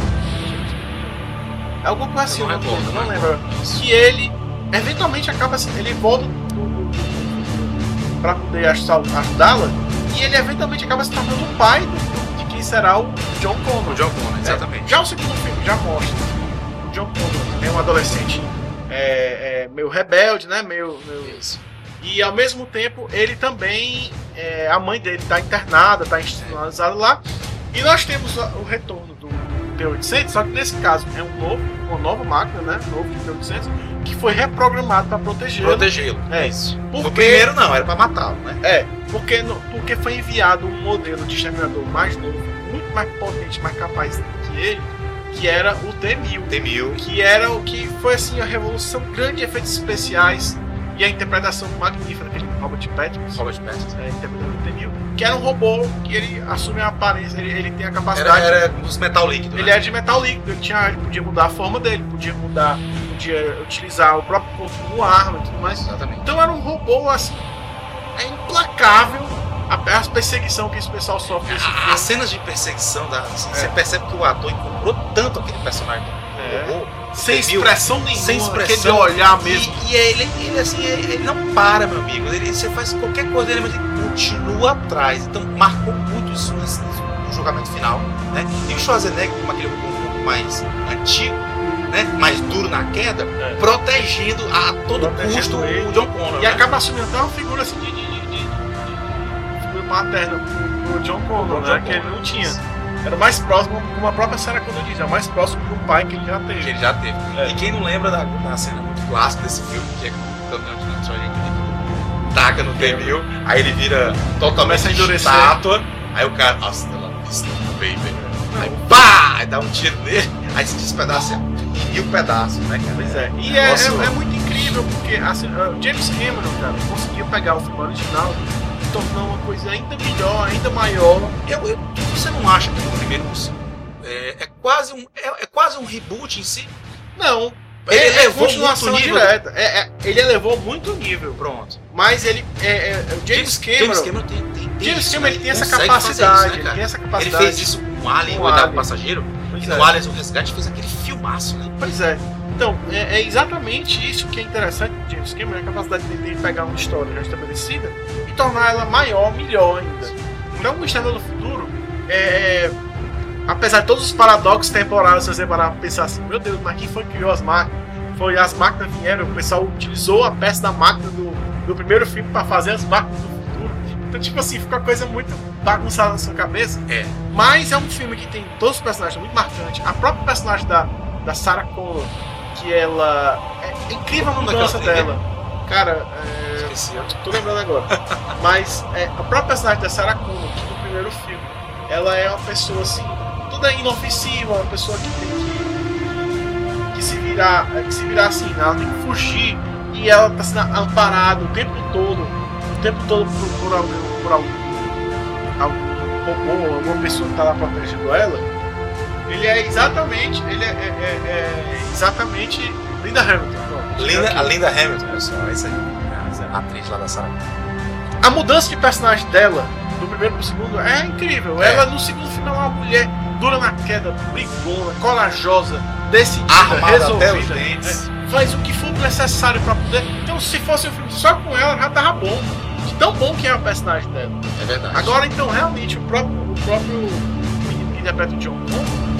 é alguma coisa assim, eu não, não, lembro, não lembro. Que ele eventualmente acaba assim, ele volta para poder ajudá-la, e ele eventualmente acaba se tornando o pai de quem será o John Connor. O John Connor, exatamente. É, já o segundo filme já mostra o John Connor é um adolescente é, é, meio rebelde, né? Meio, meio... E ao mesmo tempo ele também é, a mãe dele está internada, está institucionalizada lá. E nós temos o retorno do T oitocentos, só que nesse caso é um novo, uma nova máquina, né? Novo T oitocentos, que foi reprogramado para protegê-lo. Protegê-lo. É isso. Porque... No primeiro não, era para matá-lo, né? É, porque, no, porque foi enviado um modelo de exterminador mais novo, muito mais potente, mais capaz que ele, que era o T mil. T mil. Que era o que foi assim a revolução grande de efeitos especiais e a interpretação magnífica daquele Robert Pattinson. Robert Pattinson. É, interpretando o T mil, que era um robô que ele assume a aparência, ele, ele tem a capacidade. Era, era dos metal líquido. Ele né? era de metal líquido, ele, tinha, ele podia mudar a forma dele, podia mudar, podia utilizar o próprio corpo como arma e tudo mais. Exatamente. Então era um robô assim, é implacável a, a perseguição que esse pessoal sofre nesse filme. As cenas de perseguição, da, assim, é. Você percebe que o ator incorporou tanto aquele personagem do É. robô. Sem expressão nenhuma, sem expressão, aquele olhar mesmo. E, e ele, ele, assim, ele, ele não para, meu amigo. Ele, você faz qualquer coisa dele, mas ele continua atrás. Então marcou muito isso nesse, no julgamento final, né? E o Schwarzenegger, como aquele robô um pouco mais antigo, né? Mais duro na queda, é. protegendo a todo protegendo custo ele. o John Connor. E né? acaba assumindo até uma figura assim de, de, de, de, de figura materna pro John Connor, né? John que ele não tinha. era o mais próximo, como a própria Sarah Connor diz, é o mais próximo de um pai que ele já teve. Que ele já teve. É. E quem não lembra da, da cena muito clássica desse filme, que é quando o caminhão de nitrogênio taca no T mil, aí ele vira totalmente estátua, aí o cara, nossa, ela vista, baby. Aí pá! Aí dá um tiro nele, aí se despedaça em mil pedaços, né, cara? Pois é. E É é, negócio- é- é muito incrível, porque assim, uh, James Cameron, cara, conseguiu pegar o filme original e tornar uma coisa ainda melhor, ainda maior. Eu, eu, você não acha que o primeiro é, é quase um é, é quase um reboot em si? Não. Ele é, é elevou continuação muito o nível. direta. É, é, ele elevou muito o nível. Pronto. Mas ele. É, é, o James, Cameron. James Cameron tem, tem, tem James isso, Cameron, né? ele tem essa consegue capacidade. fazer isso, né, ele cara? tem essa Ele capacidade. fez isso com o Alien, Com o oitavo Alien. passageiro. Pois E é. no Aliens o Resgate fez aquele filmaço, né? Pois é. Então, é, é exatamente isso que é interessante do James Cameron, a capacidade dele de pegar uma história já estabelecida e tornar ela maior, melhor ainda. Então, o Exterminador do Futuro, é, é, apesar de todos os paradoxos temporais, se você parar pra pensar assim, meu Deus, mas quem foi que criou as máquinas? Foi as máquinas vieram, o pessoal utilizou a peça da máquina do, do primeiro filme para fazer as máquinas do futuro. Então, tipo assim, fica uma coisa muito bagunçada na sua cabeça. É. Mas é um filme que tem todos os personagens muito marcantes. A própria personagem da, da Sarah Connor, que ela. É incrível a Qual o nome mudança daquela dela. Cara, é, Esqueci. ó. tô lembrando agora. Mas é, a própria personagem da Sarah Connor, que no primeiro filme, ela é uma pessoa assim, toda inofensiva, uma pessoa que tem que, que se virar, que se virar assim, ela tem que fugir e ela tá sendo amparada o tempo todo, o tempo todo por, por algum, por algum, algum robô, alguma pessoa que tá lá protegendo ela. Ele é exatamente, ele é, é- é- é exatamente Linda Hamilton. Pronto. Linda, a Linda Hamilton, pessoal, é isso aí. A atriz lá da Sarah. A mudança de personagem dela, do primeiro pro segundo, é incrível. É. Ela no segundo filme é uma mulher dura na queda, brigona, corajosa, decidida, Armada até os resolvida. dentes. É, faz o que for necessário pra poder. Então, se fosse um filme só com ela, já tava bom. De tão bom que é o personagem dela. É verdade. Agora, então, realmente, o próprio, o próprio menino que interpreta o John Connor,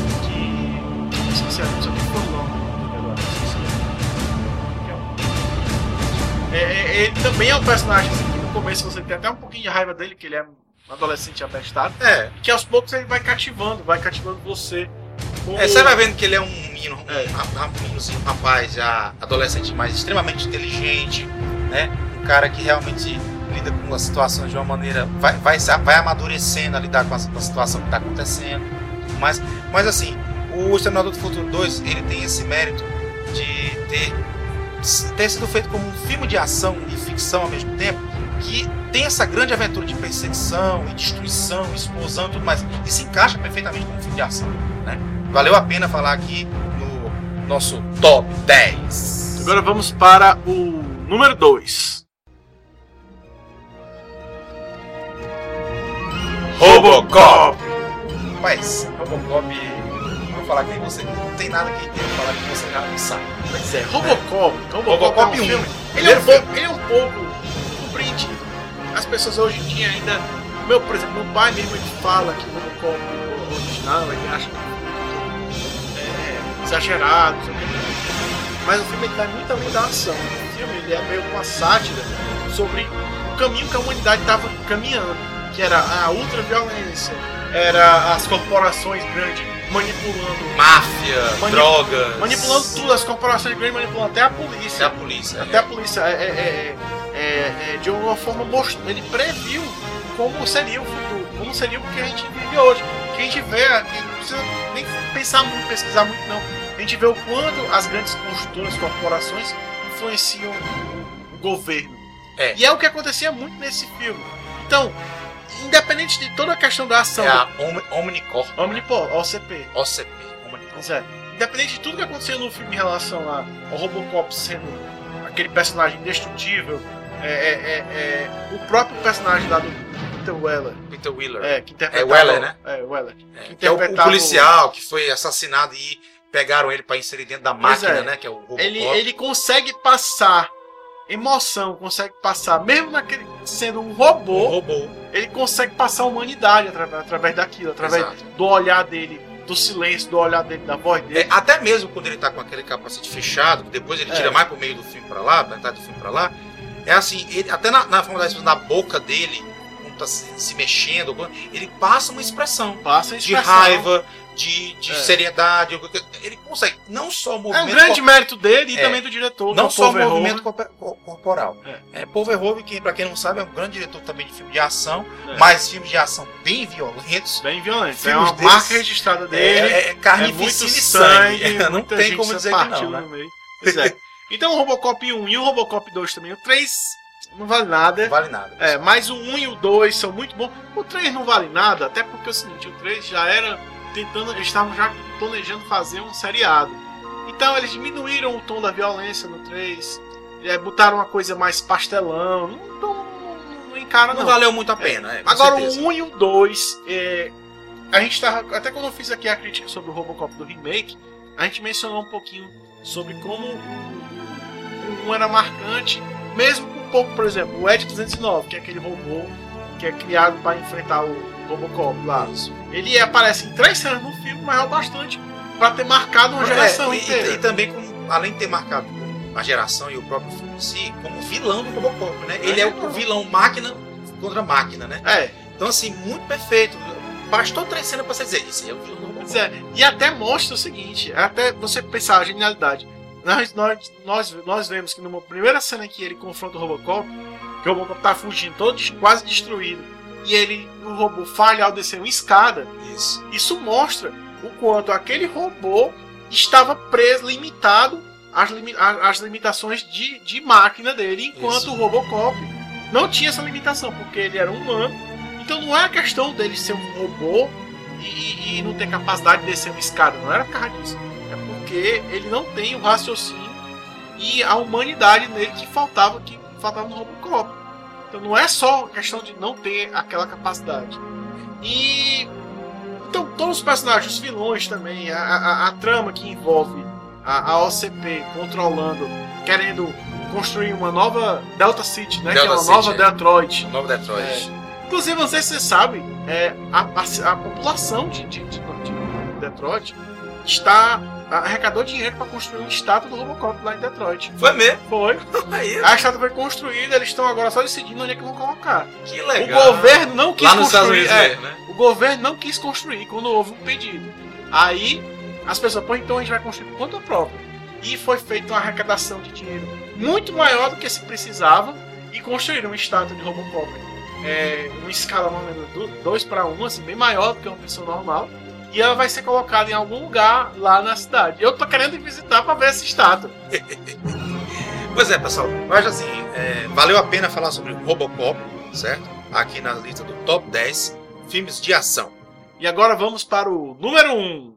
que. Esqueci, não sei o que foi o nome dele agora. Esqueci. É, é, ele também é um personagem assim, que no começo você tem até um pouquinho de raiva dele, que ele é um adolescente abestado, É. e que aos poucos ele vai cativando, vai cativando você. Como- É, você vai vendo que ele é um menino, um, É. ra- um meninozinho, um rapaz já adolescente, mas extremamente inteligente, né? Um cara que realmente lida com as situações de uma maneira, vai, vai, se- vai amadurecendo a lidar com a, com a situação que está acontecendo. Mas, mas assim, o Exterminador do Futuro dois, ele tem esse mérito de ter, ter sido feito como um filme de ação e ficção ao mesmo tempo, que tem essa grande aventura de perseguição e destruição, explosão e tudo mais, e se encaixa perfeitamente como um filme de ação, né? Valeu a pena falar aqui no nosso top dez. Agora vamos para o número dois. Robocop! Rapaz, Robocop, vou falar que nem você, não tem nada que tem falar que você já não sabe. Pois é, Robocop. Robocop, Robocop é um um. filme. Ele é, um Primeiro pouco, ele é um pouco compreendido. As pessoas hoje em dia ainda. Meu, por exemplo, meu pai mesmo ele fala que o Robocop o original ele acha que é, exagerado, não sei o que. Mas o filme ele vai muito além da ação. O filme ele é meio que uma sátira sobre o caminho que a humanidade estava caminhando, que era a ultraviolência, era as corporações grandes manipulando, Máfia, Manip- drogas. manipulando tudo, as corporações grandes manipulando até a polícia. Até a polícia. Até a polícia, é, é, é, é, é, de alguma forma, mostrou, ele previu como seria o futuro, como seria o que a gente vive hoje. Que a gente vê, a gente não precisa nem pensar muito, pesquisar muito, não. A gente vê o quanto as grandes construtoras, corporações, influenciam o governo. É. E é o que acontecia muito nesse filme. Então, independente de toda a questão da ação, É a Omni- Omnicorp, Omnipol, O C P, O C P, Omnicorp. Pois é. Independente de tudo que aconteceu no filme em relação a, ao Robocop sendo aquele personagem indestrutível, é, é, é, é, o próprio personagem lá do Peter Weller, Peter Wheeler. é, que É interpretava... Weller, né? É, Weller. É, que que é o, o interpretava policial que foi assassinado e pegaram ele para inserir dentro da Pois máquina, é. né? Que é o Robocop. Ele, ele consegue passar emoção, consegue passar, mesmo naquele, sendo um um robô, robô. ele consegue passar a humanidade através, através daquilo, através Exato. do olhar dele, do silêncio, do olhar dele, da voz dele. É, até mesmo quando ele tá com aquele capacete fechado, que depois ele tira É. mais pro meio do filme pra lá, metade do filme pra lá, é assim, ele, até na, na forma da expressão da boca dele, com tá se, se mexendo, ele passa uma expressão. Passa a de expressão. raiva, de, de É. seriedade. Ele consegue, não só o É movimento... um grande mérito dele e É. também do diretor. Não que é só o Paul movimento Verhoeven. corpo- corporal. É. É, Paul Verhoeven, que, pra quem não sabe, é um grande diretor também de filme de ação, É. mas filmes de ação bem violentos. Bem violento. É Filmes uma desses- marca registrada dele. É, é muito carnificina e sangue. sangue. Não muita tem gente como se dizer que partiu não, né? no meio. Pois é. Então o Robocop um e o Robocop dois também. O três não vale nada. Não vale nada. É, mas o um e o dois são muito bons. O três não vale nada, até porque é o seguinte, o três já era tentando, eles estavam já planejando fazer um seriado. Então eles diminuíram o tom da violência no três, é, botaram uma coisa mais pastelão, não, não, não encara Não não. valeu muito a pena. É, com Agora certeza. o um e o dois, é, a gente tava, até quando eu fiz aqui a crítica sobre o Robocop do remake, a gente mencionou um pouquinho sobre como o um era marcante, mesmo com pouco, por exemplo, o Ed duzentos e nove, que é aquele robô que é criado para enfrentar o Robocop lá. Ele aparece em três cenas no filme, mas é o bastante para ter marcado uma geração É, e, inteira. e, e também, com, além de ter marcado a geração e o próprio filme em si, como vilão do Robocop, né? Ele é o vilão máquina contra máquina, né? É, Então, assim, muito perfeito. Bastou três cenas pra você dizer, esse é o vilão do Robocop. pois é. E até mostra o seguinte, até você pensar a genialidade. Nós, nós, nós, nós vemos que numa primeira cena que ele confronta o Robocop, que o Robocop tá fugindo todo des- quase destruído, e ele, o robô falha ao descer uma escada, Isso. isso mostra o quanto aquele robô estava preso, limitado às, limi- a- às limitações de, de máquina dele, enquanto Isso. o Robocop não tinha essa limitação, porque ele era humano. Então não é a questão dele ser um robô e, e não ter capacidade de descer uma escada, não era por causa disso. É porque ele não tem o raciocínio e a humanidade nele que faltava, que faltava no Robocop. Então não é só questão de não ter aquela capacidade. E então todos os personagens, os vilões também, a, a, a trama que envolve a, a O C P controlando, querendo construir uma nova Delta City, né? Delta que é uma City, nova é. Detroit. O novo Detroit. Inclusive, não sei se você sabe, é, a, a, a população de, de, de, de Detroit está arrecadou dinheiro para construir uma estátua do Robocop lá em Detroit. Foi mesmo? Foi. Aí, A estátua foi construída, eles estão agora só decidindo onde é que vão colocar. que O legal. governo não quis Lá nos Estados construir. Unidos é, mesmo, né? o governo não quis construir quando houve um pedido. Aí as pessoas, pô, então a gente vai construir por conta própria. E foi feita uma arrecadação de dinheiro muito maior do que se precisava e construíram uma estátua de Robocop. É, uma escala mais ou menos dois para um, assim, bem maior do que uma pessoa normal. E ela vai ser colocada em algum lugar lá na cidade. Eu tô querendo ir visitar para ver essa estátua. Pois é, pessoal. Eu acho assim, é, valeu a pena falar sobre o Robocop, certo? Aqui na lista do Top dez filmes de ação. E agora vamos para o número um.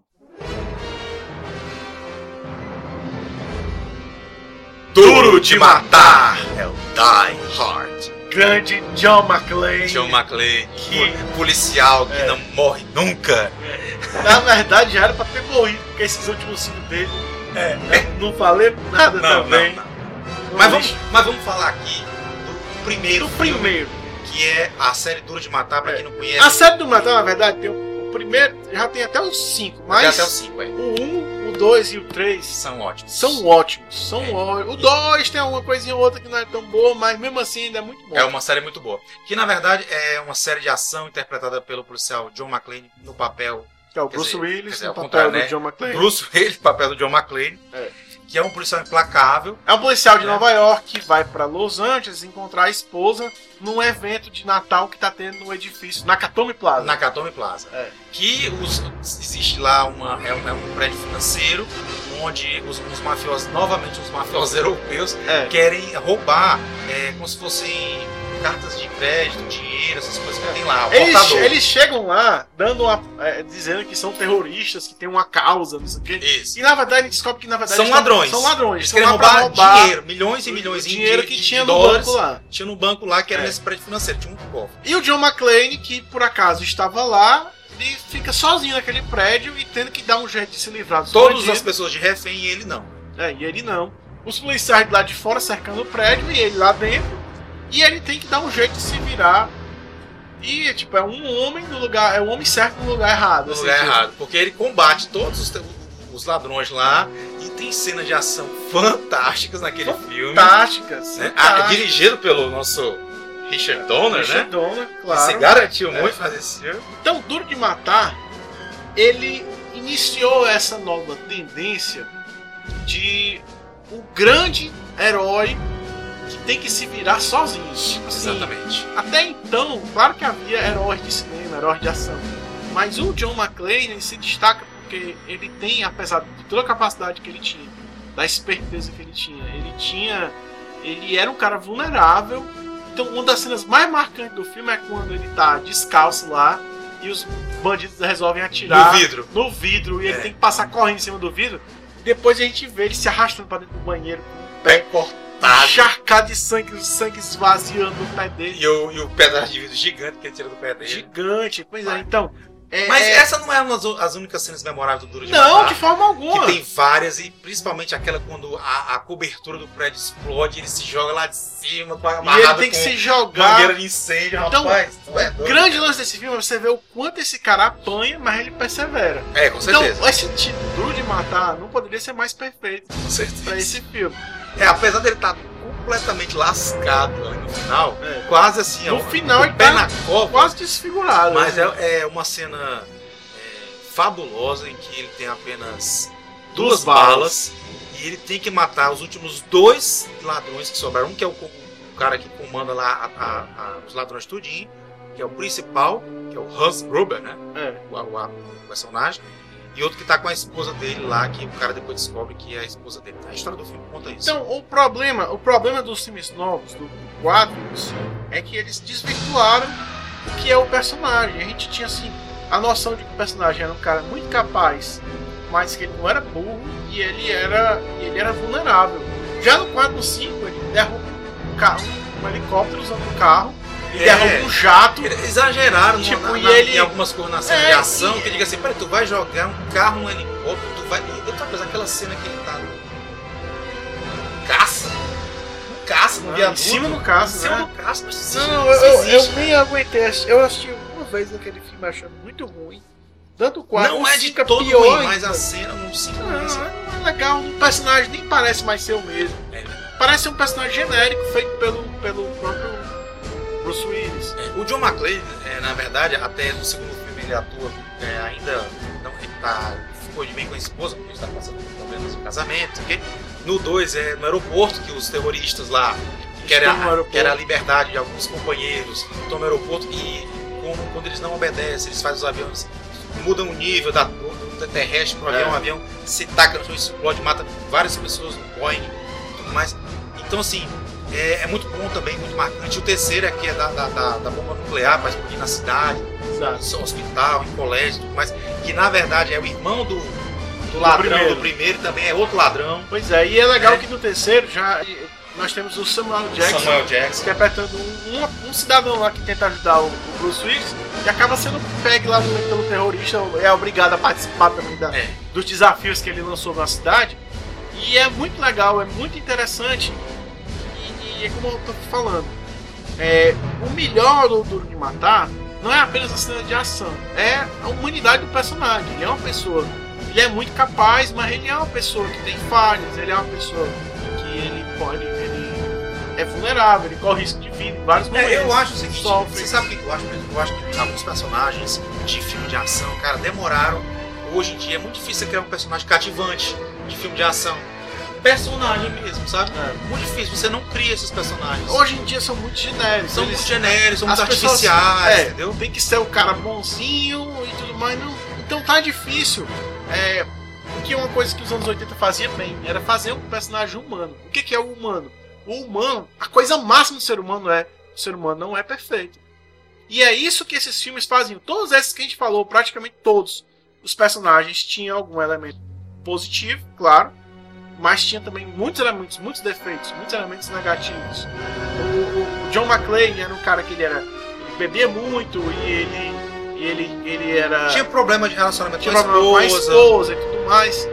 Duro de Matar é o Die Hard. Grande John McClane. John McClane, Que- policial que É. não morre nunca. Na verdade já era pra ter morrido, porque esses últimos filmes dele É. não, não falei nada Não, também. não, não. Mas vamos, mas vamos falar aqui do primeiro Do filme, primeiro. que é a série Duro de Matar, pra É. quem não conhece. A série do Natal, na verdade, tem o, o primeiro, já tem até os cinco, Até mas até o cinco, é. o um, o dois e o três São ótimos. são ótimos. São É. ótimos. O dois tem uma coisinha ou outra que não é tão boa, mas mesmo assim ainda é muito bom. É uma série muito boa. Que na verdade é uma série de ação interpretada pelo policial John McClane no papel. Que é o quer Bruce dizer, Willis quer dizer, no ao papel contrário, do né? John McClane. Bruce Willis, papel do John McClane. É. Que é um policial implacável. É um policial de É. Nova York que vai pra Los Angeles encontrar a esposa num evento de Natal que tá tendo no edifício Nakatomi Plaza. Na Nakatomi Plaza. É. Que os, existe lá uma, é, um, é um prédio financeiro onde os, os mafiosos, novamente os mafiosos europeus, É. querem roubar é, como se fossem cartas de crédito, dinheiro, essas coisas que tem lá. O Eles, portador. eles chegam lá dando uma, é, dizendo que são terroristas, que tem uma causa, não sei o quê. Isso. E na verdade a gente descobre que na verdade São eles tão- ladrões. São ladrões. Eles Estão querem lá pra roubar, roubar dinheiro, milhões e milhões o de dinheiro de- que de tinha no dólares. banco lá. Tinha no banco lá que era É. nesse prédio financeiro, tinha um cofre. E o John McClane, que por acaso estava lá, ele fica sozinho naquele prédio e tendo que dar um jeito de se livrar dos Todas bandidos. as pessoas de refém e ele não. É, e ele não. Os policiais de lá de fora cercando o prédio e ele lá dentro. E ele tem que dar um jeito de se virar. E, tipo, é um homem no lugar. É um homem certo no lugar errado. No assim, lugar tipo. errado. Porque ele combate todos os, os ladrões lá e tem cenas de ação fantásticas naquele filme. Fantásticas. Né? fantásticas. Ah, dirigido pelo nosso Richard Donner, Richard né? Donner, Que claro. se garantiu É. muito fazer esse filme. Então, Duro de Matar, ele iniciou essa nova tendência de o grande herói que tem que se virar sozinho. Assim, Exatamente. até então, claro que havia heróis de cinema, heróis de ação, mas o John McClane ele se destaca porque ele tem, apesar de toda a capacidade que ele tinha, da esperteza que ele tinha, ele tinha, ele era um cara vulnerável. Então, uma das cenas mais marcantes do filme é quando ele tá descalço lá e os bandidos resolvem atirar No vidro. no vidro e ele É. tem que passar correndo em cima do vidro. Depois a gente vê ele se arrastando para dentro do banheiro com o pé cortado. encharcado de sangue, o sangue esvaziando no pé dele. E o, e o pedaço de vidro gigante que ele tira do pé dele. Gigante, pois é, então. É, Mas é- essa não é uma das as únicas cenas memoráveis do Duro de Não, Matar. de forma alguma. Que tem várias, e principalmente aquela quando a, a cobertura do prédio explode, ele se joga lá de cima, com a E ele amarrado tem que com se jogar. mangueira de incêndio, Então, rapaz. tu é O doido. grande lance desse filme é você ver o quanto esse cara apanha, mas ele persevera. É, com certeza. Então, esse título Duro de Matar não poderia ser mais perfeito com certeza. pra esse filme. É, apesar dele estar completamente lascado ali no final, É. quase assim, ó, No final com ele o pé tá na cova, quase desfigurado. mas né? é, é uma cena é, fabulosa em que ele tem apenas Duas duas balas. balas e ele tem que matar os últimos dois ladrões que sobraram. Um que é o, o cara que comanda lá a- a- a- os ladrões tudinho, que é o principal, que é o Hans Gruber, né? É. O, o, o personagem. E outro que tá com a esposa dele lá, que o cara depois descobre que é a esposa dele. A história do filme conta isso. Então, o problema, o problema dos filmes novos, do quadro, é que eles desvirtuaram o que é o personagem. A gente tinha, assim, a noção de que o personagem era um cara muito capaz, mas que ele não era burro e ele era, e ele era vulnerável. Já no quadro cinco, ele derruba um carro, um helicóptero usando um carro, ele É. derruba um jato. Eles exageraram Tipo, na, e na, ele- em algumas coisas na cena É, de ação, e- que diga assim, peraí, tu vai jogar um carro num helicóptero, tu vai. E outra coisa, aquela cena que ele tá no. Caça! No caça, no Ah, viaduto. em cima do caça, Em cima né? do caça, mas Não, isso- não, isso eu, eu, existe. eu nem aguentei. Eu assisti uma vez aquele filme achando muito ruim. Tanto o quadro Não é de fica todo pior ruim, ainda. mas a cena não se Não, conhece. não é legal. O personagem nem parece mais ser o mesmo. É, né? Parece ser um personagem genérico feito pelo, pelo próprio Bruce Willis. O John McClane, é, na verdade, até no segundo filme ele atua, é, ainda não ele tá, ficou de bem com a esposa, porque ele está passando por problemas no casamento, ok? No dois é no aeroporto que os terroristas lá querem Estão no a, aeroporto. querem a liberdade de alguns companheiros, estão no aeroporto e como- quando eles não obedecem, eles fazem os aviões, mudam o nível da, do, do terrestre para o avião, É. o avião se taca no chão, explode, mata várias pessoas no Boeing e tudo mais. Então, assim, é, é muito bom também, muito marcante. O terceiro aqui é da, da, da, da bomba nuclear, para explodir na cidade, em hospital, em colégio, tudo mais. Que na verdade é o irmão do, do ladrão primeiro. do primeiro, também é outro ladrão. Pois é, e é legal É. que no terceiro já nós temos o Samuel Jackson Samuel Jackson. interpretando um, um, um cidadão lá que tenta ajudar o, o Bruce Willis e acaba sendo pegue lá no- pelo terrorista, é obrigado a participar também da, É. dos desafios que ele lançou na cidade. E é muito legal, é muito interessante. E, e é como eu tô falando, é, o melhor do Duro de Matar não é apenas a cena de ação, é a humanidade do personagem. Ele é uma pessoa, ele é muito capaz, mas ele é uma pessoa que tem falhas, ele é uma pessoa que ele pode, ele é vulnerável, ele corre risco de vida em vários momentos. É, eu acho o seguinte, sofre. você sabe o que eu acho? Eu acho que alguns personagens de filme de ação, cara, demoraram. Hoje em dia é muito difícil você criar um personagem cativante de filme de ação. Personagem mesmo, sabe? É. Muito difícil, você não cria esses personagens. Hoje em dia são muito genéricos. São eles- muito genéricos, são muito as pessoas- artificiais, é, entendeu? Tem que ser o cara bonzinho e tudo mais. Não. Então tá difícil. É, que uma coisa que os anos oitenta fazia bem era fazer um personagem humano. O que, que é o humano? O humano, a coisa máxima do ser humano é o ser humano não é perfeito. E é isso que esses filmes faziam. Todos esses que a gente falou, praticamente todos, os personagens tinham algum elemento positivo, claro, mas tinha também muitos elementos, muitos defeitos, muitos elementos negativos. O, o John McClane era um cara que ele era, ele bebia muito e ele, e ele, ele era Tinha problema de relacionamento tinha com a problema com a esposa. esposa e tudo mais.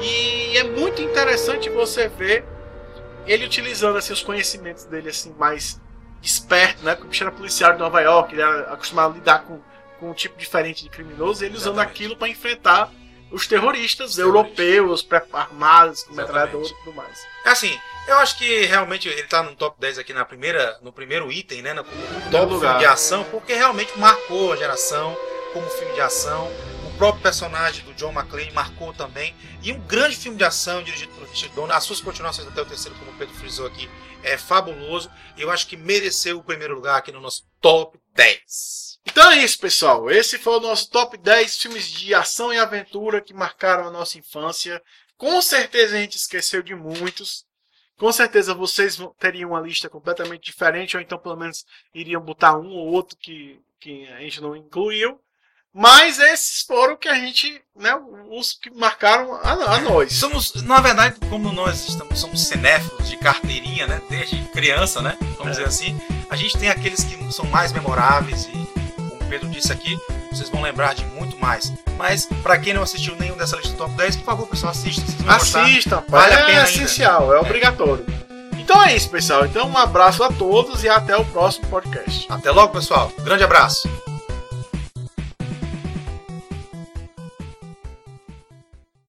E é muito interessante você ver ele utilizando assim, os conhecimentos dele assim mais esperto, né? Porque o bicho era policial de Nova York, ele era acostumado a lidar com, com um tipo diferente de criminoso, e ele usando Exatamente. aquilo para enfrentar os terroristas os europeus, terroristas. armados, com metralhadores e tudo mais. Assim, eu acho que realmente ele tá no top dez aqui na primeira, no primeiro item, né? No top filme de ação, porque realmente marcou a geração como filme de ação. O próprio personagem do John McClane marcou também. E um grande filme de ação dirigido por Richard Donner. As suas continuações até o terceiro, como o Pedro frisou aqui, é fabuloso. Eu acho que mereceu o primeiro lugar aqui no nosso top dez. Então é isso, pessoal. Esse foi o nosso top dez filmes de ação e aventura que marcaram a nossa infância. Com certeza a gente esqueceu de muitos. Com certeza vocês teriam uma lista completamente diferente, ou então pelo menos iriam botar um ou outro que, que a gente não incluiu. Mas esses foram que a gente, né, os que marcaram a, a nós. Somos, na verdade, como nós estamos, somos cinéfilos de carteirinha, né, desde criança, né, vamos é. dizer assim, a gente tem aqueles que são mais memoráveis e, como o Pedro disse aqui, vocês vão lembrar de muito mais. Mas, para quem não assistiu nenhum dessa lista do top dez, por favor, pessoal, assista. Assistam, vale a pena, é essencial, ainda. é obrigatório. Então é isso, pessoal. Então um abraço a todos e até o próximo podcast. Até logo, pessoal. Grande abraço.